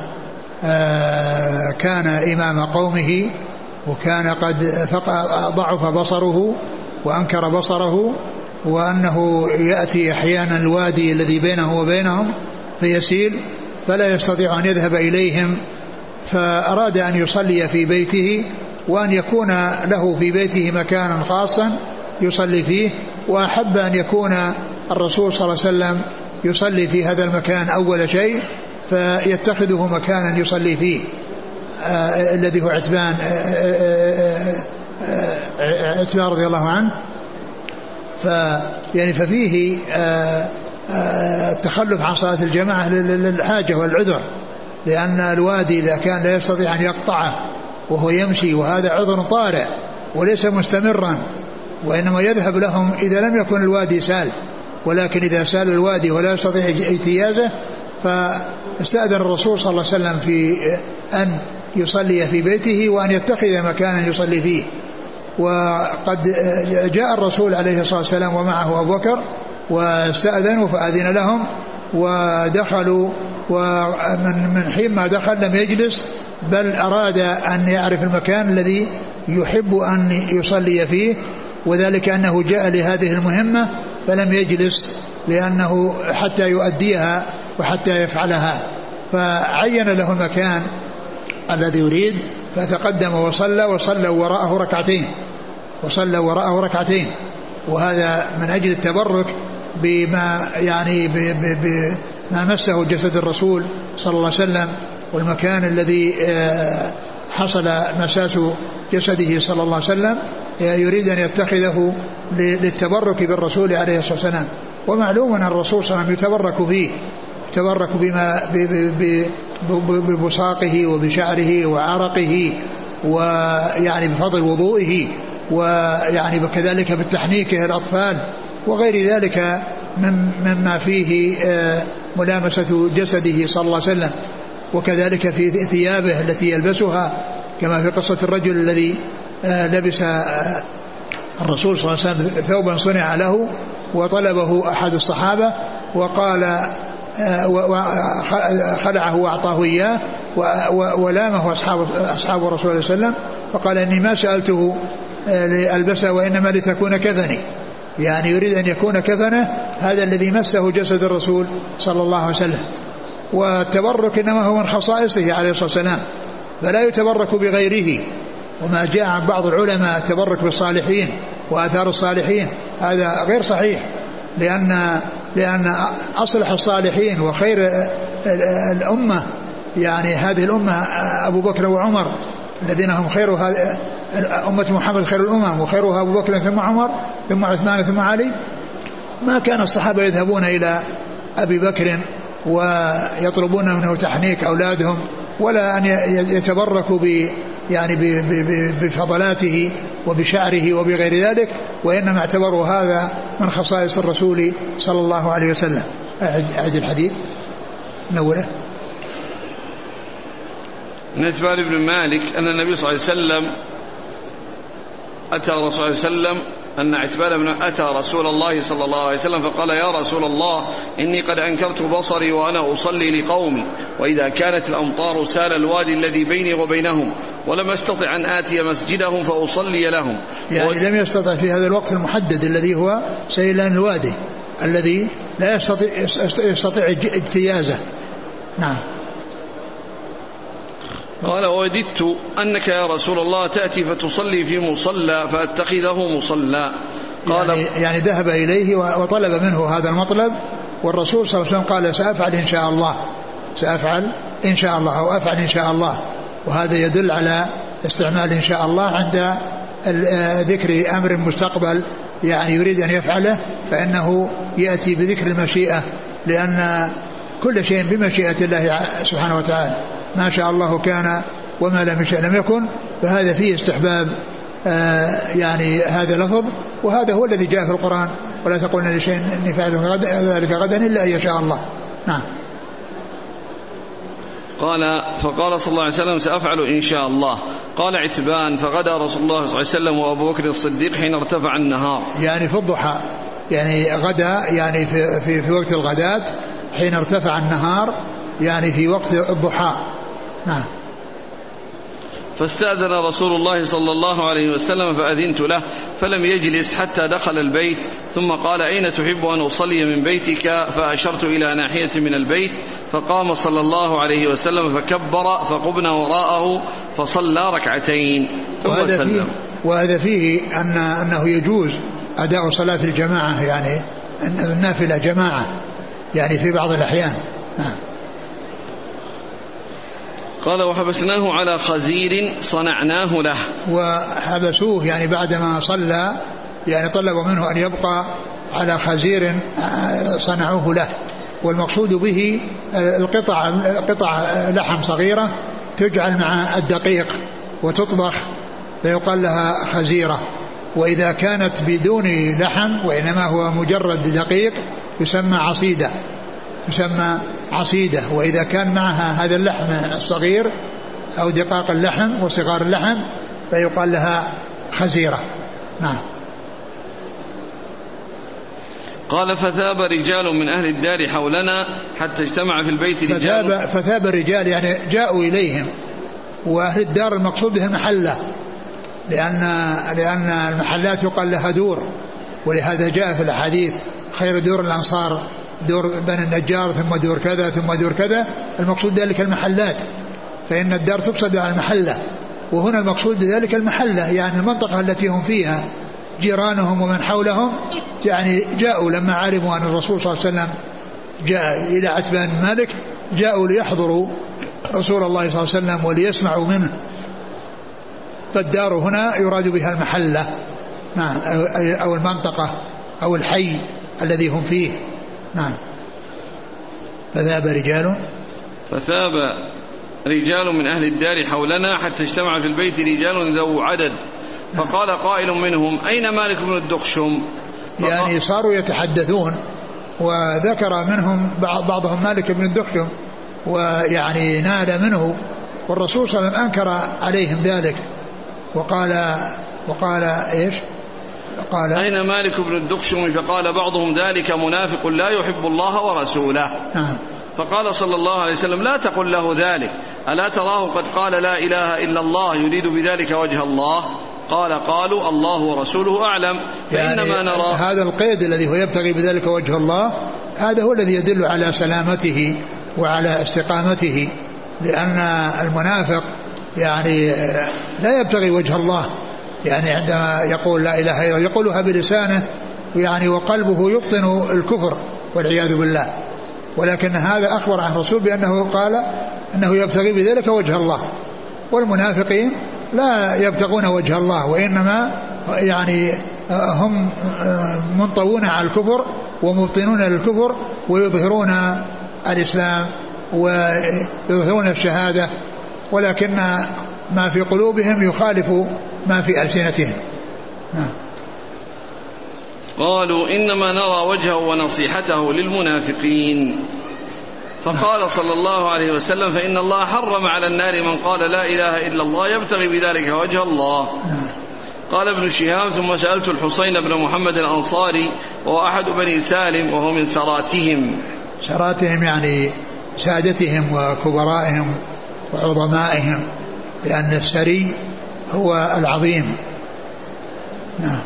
Speaker 2: كان إمام قومه وكان قد ضعف بصره وأنكر بصره وأنه يأتي أحيانا الوادي الذي بينه وبينهم فيسيل فلا يستطيع أن يذهب إليهم فأراد أن يصلي في بيته وأن يكون له في بيته مكانا خاصا يصلي فيه وأحب أن يكون الرسول صلى الله عليه وسلم يصلي في هذا المكان أول شيء فيتخذه مكانا يصلي فيه آه الذي هو عتبان آه آه عتبان رضي الله عنه. ف يعني ففيه آه آه التخلف عن صلاة الجماعة للحاجة والعذر لأن الوادي إذا كان لا يستطيع أن يقطعه وهو يمشي وهذا عذر طارئ وليس مستمرا وإنما يذهب لهم إذا لم يكن الوادي سال ولكن إذا سال الوادي ولا يستطيع اجتيازه فاستأذن الرسول صلى الله عليه وسلم في أن يصلي في بيته وأن يتخذ مكانا يصلي فيه. وقد جاء الرسول عليه الصلاة والسلام ومعه أبو بكر واستأذنوا فأذن لهم ودخلوا ومن من حين ما دخل لم يجلس بل أراد أن يعرف المكان الذي يحب أن يصلي فيه وذلك أنه جاء لهذه المهمة فلم يجلس لأنه حتى يؤديها وحتى يفعلها فعين له المكان الذي يريد فتقدم وصلى وصلى وراءه ركعتين وصلى وراءه ركعتين وهذا من أجل التبرك بما يعني بما مسه جسد الرسول صلى الله عليه وسلم والمكان الذي حصل مساس جسده صلى الله عليه وسلم يريد أن يتخذه للتبرك بالرسول عليه الصلاة والسلام. ومعلوم أن الرسول صلى الله عليه وسلم يتبرك فيه يتبرك بما ببصاقه وبشعره وعرقه ويعني بفضل وضوئه ويعني كذلك بالتحنيكه الأطفال وغير ذلك مما فيه ملامسة جسده صلى الله عليه وسلم، وكذلك في ثيابه التي يلبسها كما في قصة الرجل الذي لبس الرسول صلى الله عليه وسلم ثوبا صنع له وطلبه أحد الصحابة وقال خلعه وأعطاه إياه ولامه أصحاب, أصحاب الرسول صلى الله عليه وسلم فقال إني ما سألته لألبسه وإنما لتكون كفني، يعني يريد أن يكون كفنه هذا الذي مسه جسد الرسول صلى الله عليه وسلم. والتبرك إنما هو من خصائصه عليه الصلاة والسلام فلا يتبرك بغيره. وما جاء عن بعض العلماء التبرك بالصالحين وآثار الصالحين هذا غير صحيح، لأن لأن أصلح الصالحين وخير الأمة يعني هذه الأمة أبو بكر وعمر الذين هم خير أمة محمد خير الأمم وخيرها أبو بكر ثم عمر ثم عثمان ثم علي. ما كان الصحابة يذهبون إلى أبي بكر ويطلبون منه تحنيك أولادهم ولا أن يتبركوا ب يعني بفضلاته وبشعره وبغير ذلك، وإنما اعتبروا هذا من خصائص الرسول صلى الله عليه وسلم. أعد الحديث نوله.
Speaker 1: من أتباع ابن مالك أن النبي صلى الله عليه وسلم أتى الرسول صلى الله عليه وسلم أن عتبان بن أتى رسول الله صلى الله عليه وسلم فقال يا رسول الله إني قد أنكرت بصري وأنا أصلي لقومي وإذا كانت الأمطار سال الوادي الذي بيني وبينهم ولم أستطع أن آتي مسجدهم فأصلي لهم.
Speaker 2: يعني و... لم يستطع في هذا الوقت المحدد الذي هو سيلان الوادي الذي لا يستطيع, يستطيع اجتيازه. نعم.
Speaker 1: قال ووددت أنك يا رسول الله تأتي فتصلي في مصلى فأتخذه مصلى. قال
Speaker 2: يعني, يعني ذهب إليه وطلب منه هذا المطلب والرسول صلى الله عليه وسلم قال سأفعل إن شاء الله سأفعل إن شاء الله أو أفعل إن شاء الله، وهذا يدل على استعمال إن شاء الله عند ذكر أمر مستقبل يعني يريد أن يفعله فإنه يأتي بذكر المشيئة، لأن كل شيء بمشيئة الله سبحانه وتعالى ما شاء الله كان وما لم يشاء لم يكن، فهذا فيه استحباب آه يعني هذا لفظ، وهذا هو الذي جاء في القرآن ولا تقولن لشيء إني فاعل ذلك غدا إلا أن يشاء الله. نعم.
Speaker 1: قال فقال صلى الله عليه وسلم سأفعل إن شاء الله. قال عتبان فغدا رسول الله صلى الله عليه وسلم وأبو بكر الصديق حين ارتفع النهار،
Speaker 2: يعني في الضحى، يعني غدا يعني في, في, في وقت الغداة حين ارتفع النهار يعني في وقت الضحى. نعم.
Speaker 1: فاستأذن رسول الله صلى الله عليه وسلم فأذنت له فلم يجلس حتى دخل البيت ثم قال أين تحب أن أصلي من بيتك؟ فأشرت إلى ناحية من البيت فقام صلى الله عليه وسلم فكبر فقمنا وراءه فصلى ركعتين ثم
Speaker 2: وهذا
Speaker 1: سلم.
Speaker 2: فيه وهذا فيه أن أنه يجوز أداء صلاة الجماعة يعني النافلة جماعة يعني في بعض الأحيان. نعم.
Speaker 1: قال وحبسناه على خزير صنعناه له،
Speaker 2: وحبسوه يعني بعدما صلى يعني طلبوا منه أن يبقى على خزير صنعوه له، والمقصود به القطع قطع لحم صغيرة تجعل مع الدقيق وتطبخ فيقال لها خزيرة، وإذا كانت بدون لحم وإنما هو مجرد دقيق يسمى عصيدة تسمى عصيدة، وإذا كان معها هذا اللحم الصغير أو دقاق اللحم وصغار اللحم فيقال لها خزيرة. نعم.
Speaker 1: قال فثاب رجال من أهل الدار حولنا حتى اجتمع في البيت رجال
Speaker 2: فثاب, فثاب الرجال يعني جاءوا إليهم، وأهل الدار المقصود بها محلة، لأن, لأن المحلات يقال لها دور، ولهذا جاء في الحديث خير دور الأنصار دور بني النجار ثم دور كذا ثم دور كذا، المقصود ذلك المحلات، فإن الدار تقصد على المحلة، وهنا المقصود بذلك المحلة يعني المنطقة التي هم فيها جيرانهم ومن حولهم، يعني جاءوا لما علموا أن الرسول صلى الله عليه وسلم جاء إلى عتبان مالك جاءوا ليحضروا رسول الله صلى الله عليه وسلم وليسمعوا منه، فالدار هنا يراد بها المحلة أو المنطقة أو الحي الذي هم فيه. نعم. فذهب رجال
Speaker 1: فثاب رجال من أهل الدار حولنا حتى اجتمع في البيت رجال ذو عدد فقال قائل منهم أين مالك بن الدخشم؟
Speaker 2: يعني صاروا يتحدثون وذكر منهم بعضهم مالك بن الدخشم ويعني نال منه والرسول صلى الله عليه وسلم أنكر عليهم ذلك وقال وقال إيش قال
Speaker 1: أين مالك بن الدخشم؟ فقال بعضهم ذلك منافق لا يحب الله ورسوله.
Speaker 2: نعم.
Speaker 1: فقال صلى الله عليه وسلم لا تقل له ذلك ألا تراه قد قال لا إله إلا الله يريد بذلك وجه الله؟ قال قالوا الله ورسوله أعلم. فإنما
Speaker 2: يعني
Speaker 1: نرى
Speaker 2: هذا القيد الذي هو يبتغي بذلك وجه الله هذا هو الذي يدل على سلامته وعلى استقامته لأن المنافق يعني لا يبتغي وجه الله يعني عندما يقول لا إله إلا الله يقولها بلسانه يعني وقلبه يبطن الكفر والعياذ بالله ولكن هذا أخبر عن الرسول بأنه قال أنه يبتغي بذلك وجه الله والمنافقين لا يبتغون وجه الله وإنما يعني هم منطوون على الكفر ومبطنون للكفر ويظهرون الإسلام ويظهرون الشهادة ولكن ما في قلوبهم يخالف ما في ألسنتهم.
Speaker 1: قالوا إنما نرى وجهه ونصيحته للمنافقين. فقال صلى الله عليه وسلم فإن الله حرم على النار من قال لا إله إلا الله يبتغي بذلك وجه الله. قال ابن شهاب ثم سألت الحسين بن محمد الأنصاري وهو أحد بني سالم وهو من سراتهم.
Speaker 2: سراتهم يعني سادتهم وكبرائهم وعظمائهم لأن السري هو العظيم. نعم.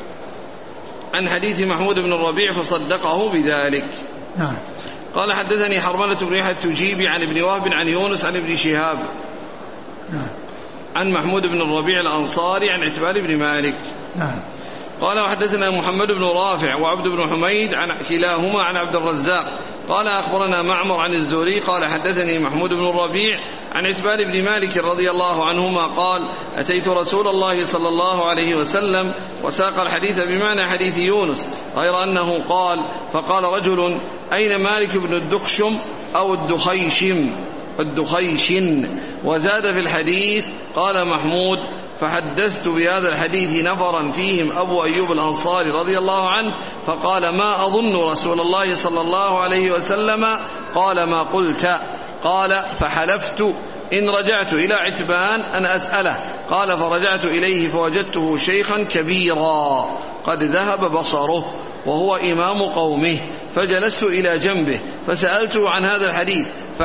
Speaker 1: عن حديث محمود بن الربيع فصدقه بذلك.
Speaker 2: نعم.
Speaker 1: قال حدثني حرملة بن يحيى التجيبي عن ابن وهب عن يونس عن ابن شهاب
Speaker 2: نعم.
Speaker 1: عن محمود بن الربيع الأنصاري عن عتبان بن مالك.
Speaker 2: نعم.
Speaker 1: قال وحدثنا محمد بن رافع وعبد بن حميد عن كلاهما عن عبد الرزاق قال أخبرنا معمر عن الزهري قال حدثني محمود بن الربيع عن عتبان بن مالك رضي الله عنهما قال أتيت رسول الله صلى الله عليه وسلم وساق الحديث بمعنى حديث يونس غير أنه قال فقال رجل أين مالك بن الدخشم أو الدخيشم الدخيشن وزاد في الحديث قال محمود فحدثت بهذا الحديث نفرا فيهم أبو أيوب الأنصاري رضي الله عنه فقال ما أظن رسول الله صلى الله عليه وسلم قال ما قلت قال فحلفت إن رجعت إلى عتبان أن أسأله قال فرجعت إليه فوجدته شيخا كبيرا قد ذهب بصره وهو إمام قومه فجلست إلى جنبه فسألته عن هذا الحديث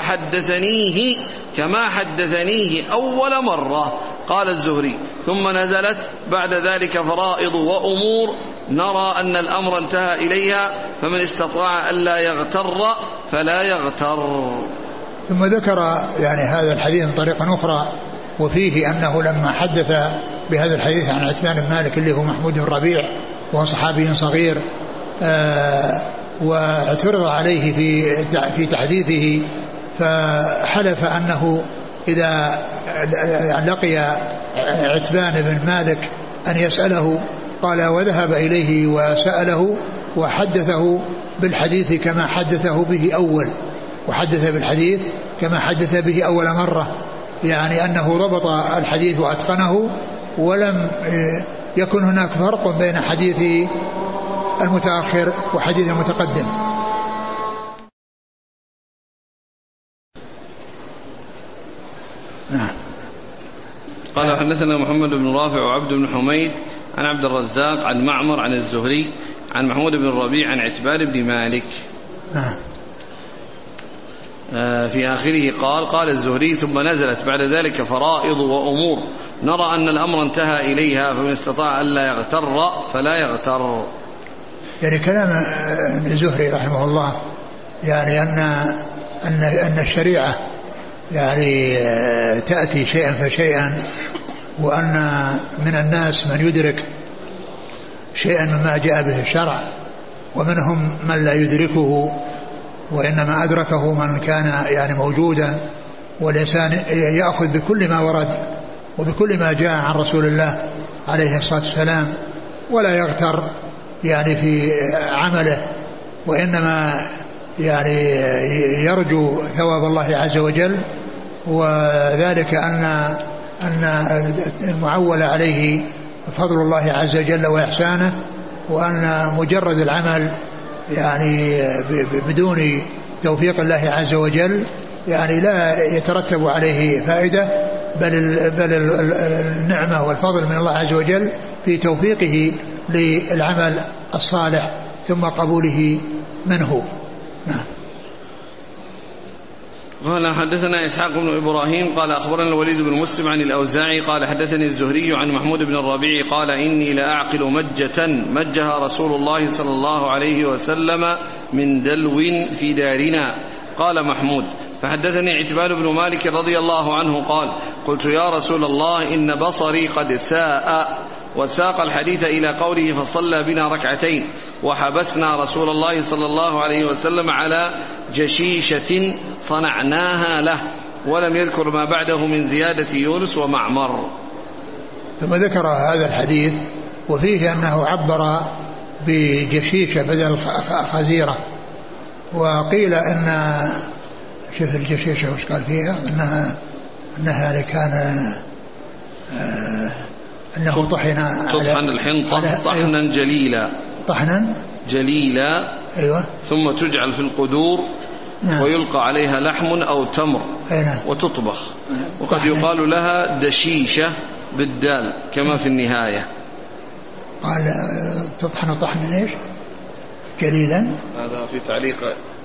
Speaker 1: فحدثنيه كما حدثنيه أول مرة. قال الزهري ثم نزلت بعد ذلك فرائض وأمور نرى أن الأمر انتهى إليها فمن استطاع ألا يغتر فلا يغتر.
Speaker 2: ثم ذكر يعني هذا الحديث من طريقة أخرى وفيه أنه لما حدث بهذا الحديث عن عتبان بن مالك اللي هو محمود بن الربيع وهو صحابي صغير آه واعترض عليه في في تحديثه فحلف أنه إذا لقي عتبان بن مالك أن يسأله قال وذهب إليه وسأله وحدثه بالحديث كما حدثه به أول وحدث بالحديث كما حدث به أول مرة يعني أنه ضبط الحديث وأتقنه ولم يكن هناك فرق بين حديث المتأخر وحديث المتقدم.
Speaker 1: نعم. قال حدثنا محمد بن رافع وعبد بن حميد عن عبد الرزاق عن معمر عن الزهري عن محمود بن الربيع عن عتبان بن مالك.
Speaker 2: نعم.
Speaker 1: في آخره قال قال الزهري ثم نزلت بعد ذلك فرائض وأمور نرى أن الأمر انتهى إليها فمن استطاع ألا يغتر فلا يغتر.
Speaker 2: يعني كلام الزهري رحمه الله يعني أن أن أن الشريعة يعني تأتي شيئا فشيئا وأن من الناس من يدرك شيئا مما جاء به الشرع ومنهم من لا يدركه وإنما أدركه من كان يعني موجودا والإنسان يأخذ بكل ما ورد وبكل ما جاء عن رسول الله عليه الصلاة والسلام ولا يغتر يعني في عمله وإنما يعني يرجو ثواب الله عز وجل، وذلك أن أن المعول عليه فضل الله عز وجل وإحسانه، وأن مجرد العمل يعني بدون توفيق الله عز وجل يعني لا يترتب عليه فائدة، بل بل النعمة والفضل من الله عز وجل في توفيقه للعمل الصالح ثم قبوله منه. نعم.
Speaker 1: قال حدثنا إسحاق بن إبراهيم قال أخبرنا الوليد بن مسلم عن الأوزاعي قال حدثني الزهري عن محمود بن الربيع قال إني لأعقل مجة مجها رسول الله صلى الله عليه وسلم من دلو في دارنا. قال محمود فحدثني عتبان بن مالك رضي الله عنه قال قلت يا رسول الله إن بصري قد ساء، وساق الحديث إلى قوله فصلى بنا ركعتين وحبسنا رسول الله صلى الله عليه وسلم على جشيشة صنعناها له، ولم يذكر ما بعده من زيادة يونس ومعمر.
Speaker 2: ثم ذكر هذا الحديث وفيه أنه عبر بجشيشة بدل خزيرة، وقيل أن شوف الجشيشة وش قال فيها أنها أنها كان آه أنه طحن
Speaker 1: تطحن الحنطة طحنا أيوة جليلا
Speaker 2: طحنا
Speaker 1: جليلا
Speaker 2: أيوة
Speaker 1: ثم تجعل في القدور نعم. ويلقى عليها لحم أو تمر
Speaker 2: أيوة
Speaker 1: وتطبخ، وقد يقال لها دشيشة بالدال كما في النهاية.
Speaker 2: قال تطحن طحنا إيش جليلا،
Speaker 1: هذا في تعليق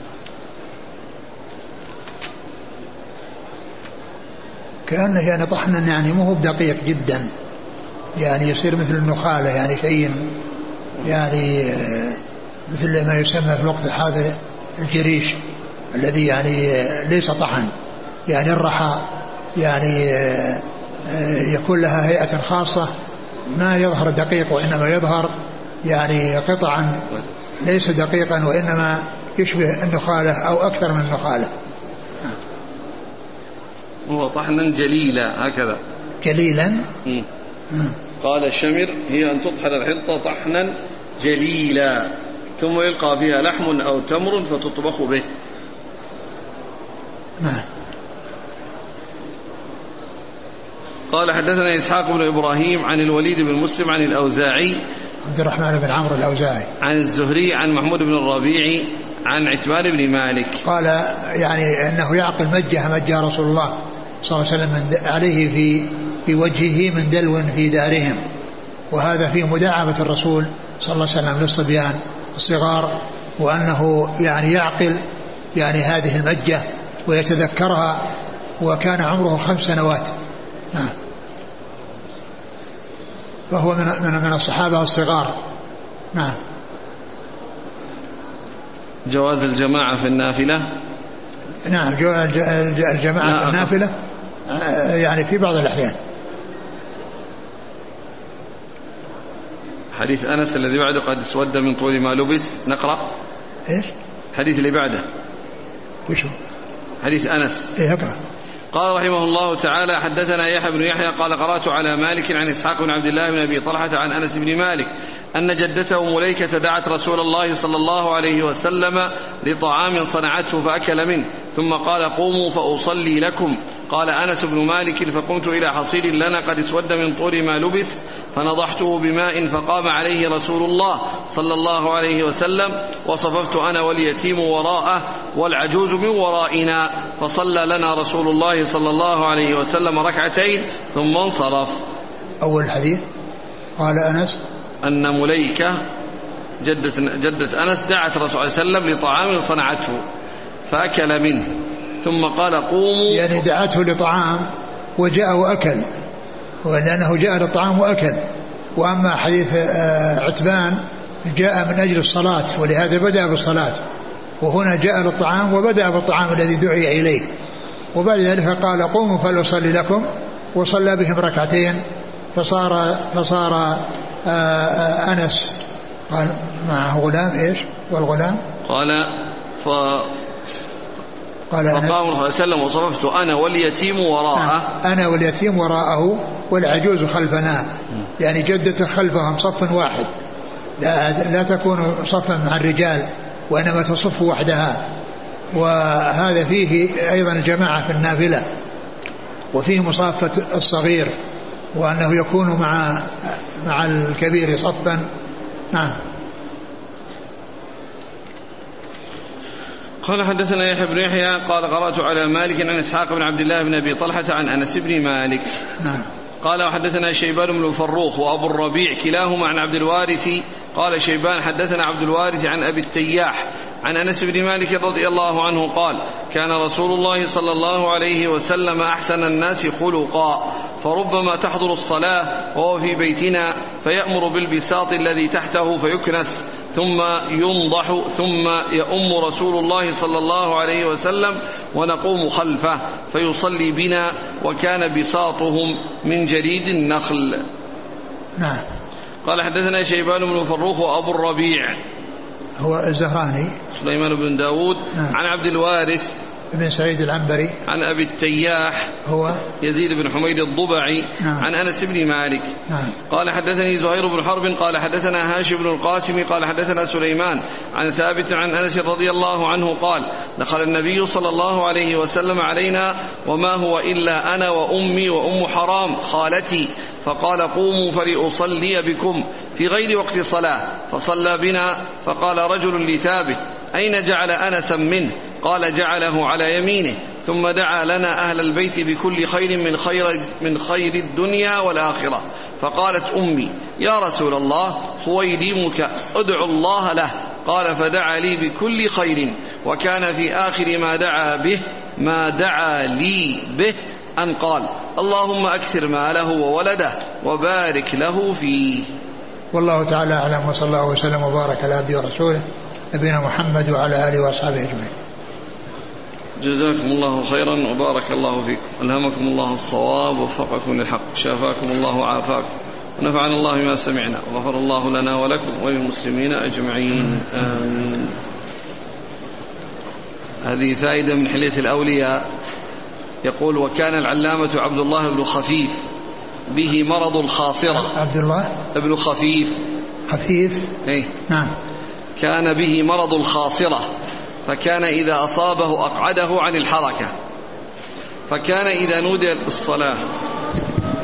Speaker 2: كأنه يعني طحنا يعني مو بدقيق جدا، يعني يصير مثل النخالة، يعني شيء يعني مثل ما يسمى في الوقت هذا الجريش الذي يعني ليس طحن، يعني الرحى يعني يكون لها هيئة خاصة ما يظهر دقيق وإنما يظهر يعني قطعا ليس دقيقا وإنما يشبه النخالة أو أكثر من النخالة.
Speaker 1: هو طحنا جليلا هكذا
Speaker 2: جليلا.
Speaker 1: م. قال الشمر هي أن تطحن الحنطة طحنا جليلا ثم يلقى فيها لحم أو تمر فتطبخ به.
Speaker 2: نعم.
Speaker 1: قال حدثنا إسحاق بن إبراهيم عن الوليد بن مسلم عن الأوزاعي
Speaker 2: عبد الرحمن بن عمرو الأوزاعي
Speaker 1: عن الزهري عن محمود بن الربيع عن عتبان بن مالك
Speaker 2: قال يعني أنه يعقل مجه مجه رسول الله صلى الله عليه وسلم عليه في في وجهه من دلو في دارهم، وهذا فيه مداعبة الرسول صلى الله عليه وسلم للصبيان الصغار، وأنه يعني يعقل يعني هذه المجة ويتذكرها، وكان عمره خمس سنوات. نعم. فهو من من من الصحابة الصغار. نعم.
Speaker 1: جواز الجماعة في النافلة.
Speaker 2: نعم الجماعة في النافلة يعني في بعض الأحيان.
Speaker 1: حديث أنس الذي بعده قد اسود من طول ما لبس، نقرأ
Speaker 2: إيش
Speaker 1: حديث اللي بعده
Speaker 2: وشو
Speaker 1: حديث أنس.
Speaker 2: إيه اقرأ.
Speaker 1: قال رحمه الله تعالى حدثنا يحيى بن يحيى قال قرأت على مالك عن إسحاق بن عبد الله بن أبي طلحة عن أنس بن مالك أن جدته مليكة دعت رسول الله صلى الله عليه وسلم لطعام صنعته فأكل منه ثم قال قوموا فأصلي لكم. قال أنس بن مالك فقمت إلى حصير لنا قد اسود من طول ما لبث فنضحته بماء فقام عليه رسول الله صلى الله عليه وسلم وصففت أنا واليتيم وراءه والعجوز من ورائنا فصلى لنا رسول الله صلى الله عليه وسلم ركعتين ثم انصرف.
Speaker 2: أول الحديث قال أنس
Speaker 1: أن مليكة جدة, جدة أنس دعت رسول الله صلى الله عليه وسلم لطعام صنعته فأكل منه ثم قال قوموا، يعني
Speaker 2: دعته لطعام وجاء وأكل، ولأنه جاء للطعام وأكل. وأما حديث عتبان جاء من أجل الصلاة ولهذا بدأ بالصلاة، وهنا جاء للطعام وبدأ بالطعام الذي دعي إليه، وبعد ذلك قال قوموا فلأصلي لكم وصلى بهم ركعتين فصار فصار أنس قال معه غلام إيش والغلام
Speaker 1: قال ف
Speaker 2: قال
Speaker 1: فقام صلى الله عليه وسلم وصففت أنا واليتيم وراءه
Speaker 2: أنا واليتيم وراءه والعجوز خلفنا، يعني جدته خلفهم صف واحد، لا, لا تكون صفا مع الرجال وإنما تصف وحدها وهذا فيه أيضا الجماعة في النافلة، وفيه مصافة الصغير، وأنه يكون مع مع الكبير صفا. نعم.
Speaker 1: قال حدثنا يحيى بن يحيى قال قرأت على مالك عن إسحاق بن عبد الله بن أبي طلحة عن أنس بن مالك.
Speaker 2: نعم.
Speaker 1: قال وحدثنا شيبان بن الفروخ وأبو الربيع كلاهما عن عبد الوارث. قال شيبان حدثنا عبد الوارث عن أبي التياح عن أنس بن مالك رضي الله عنه قال كان رسول الله صلى الله عليه وسلم أحسن الناس خلقا، فربما تحضر الصلاة وهو في بيتنا فيأمر بالبساط الذي تحته فيكنس ثم ينضح ثم يؤم رسول الله صلى الله عليه وسلم ونقوم خلفه فيصلي بنا، وكان بساطهم من جريد النخل.
Speaker 2: نعم.
Speaker 1: قال حدثنا شيبان بن فروخ وأبو الربيع
Speaker 2: هو الزهراني
Speaker 1: سليمان بن داود. نعم. عن عبد الوارث
Speaker 2: بن سعيد العنبري
Speaker 1: عن أبي التياح
Speaker 2: هو
Speaker 1: يزيد بن حميد الضبعي.
Speaker 2: نعم.
Speaker 1: عن أنس بن مالك.
Speaker 2: نعم.
Speaker 1: قال حدثني زهير بن حرب قال حدثنا هاشم بن القاسم قال حدثنا سليمان عن ثابت عن أنس رضي الله عنه قال دخل النبي صلى الله عليه وسلم علينا وما هو إلا أنا وأمي وأم حرام خالتي، فقال قوموا فلأصلي بكم في غير وقت صلاة، فصلى بنا. فقال رجل لثابت أين جعل أنسا منه؟ قال جعله على يمينه، ثم دعا لنا أهل البيت بكل خير من خير, من خير الدنيا والآخرة. فقالت أمي يا رسول الله خويدمك ادعو الله له. قال فدعا لي بكل خير، وكان في آخر ما دعا به ما دعا لي به أن قال اللهم أكثر ماله وولده وبارك له فيه.
Speaker 2: والله تعالى أعلم، وصلى الله وسلم وبارك على عبده ورسوله نبينا محمد وعلى آله وأصحابه أجمعين.
Speaker 1: جزاكم الله خيرا وبارك الله فيكم، ألهمكم الله الصواب ووفقكم للحق، شافاكم الله وعافاكم، ونفعنا الله بما سمعنا، وغفر الله لنا ولكم وللمسلمين أجمعين، آمين. هذه فائدة من حلية الأولياء. يقول وكان العلامة عبد الله بن خفيف به مرض الخاصرة.
Speaker 2: عبد الله
Speaker 1: ابن خفيف
Speaker 2: خفيف
Speaker 1: ايه
Speaker 2: نعم.
Speaker 1: كان به مرض الخاصرة، فكان إذا أصابه أقعده عن الحركة، فكان إذا نودي بالصلاة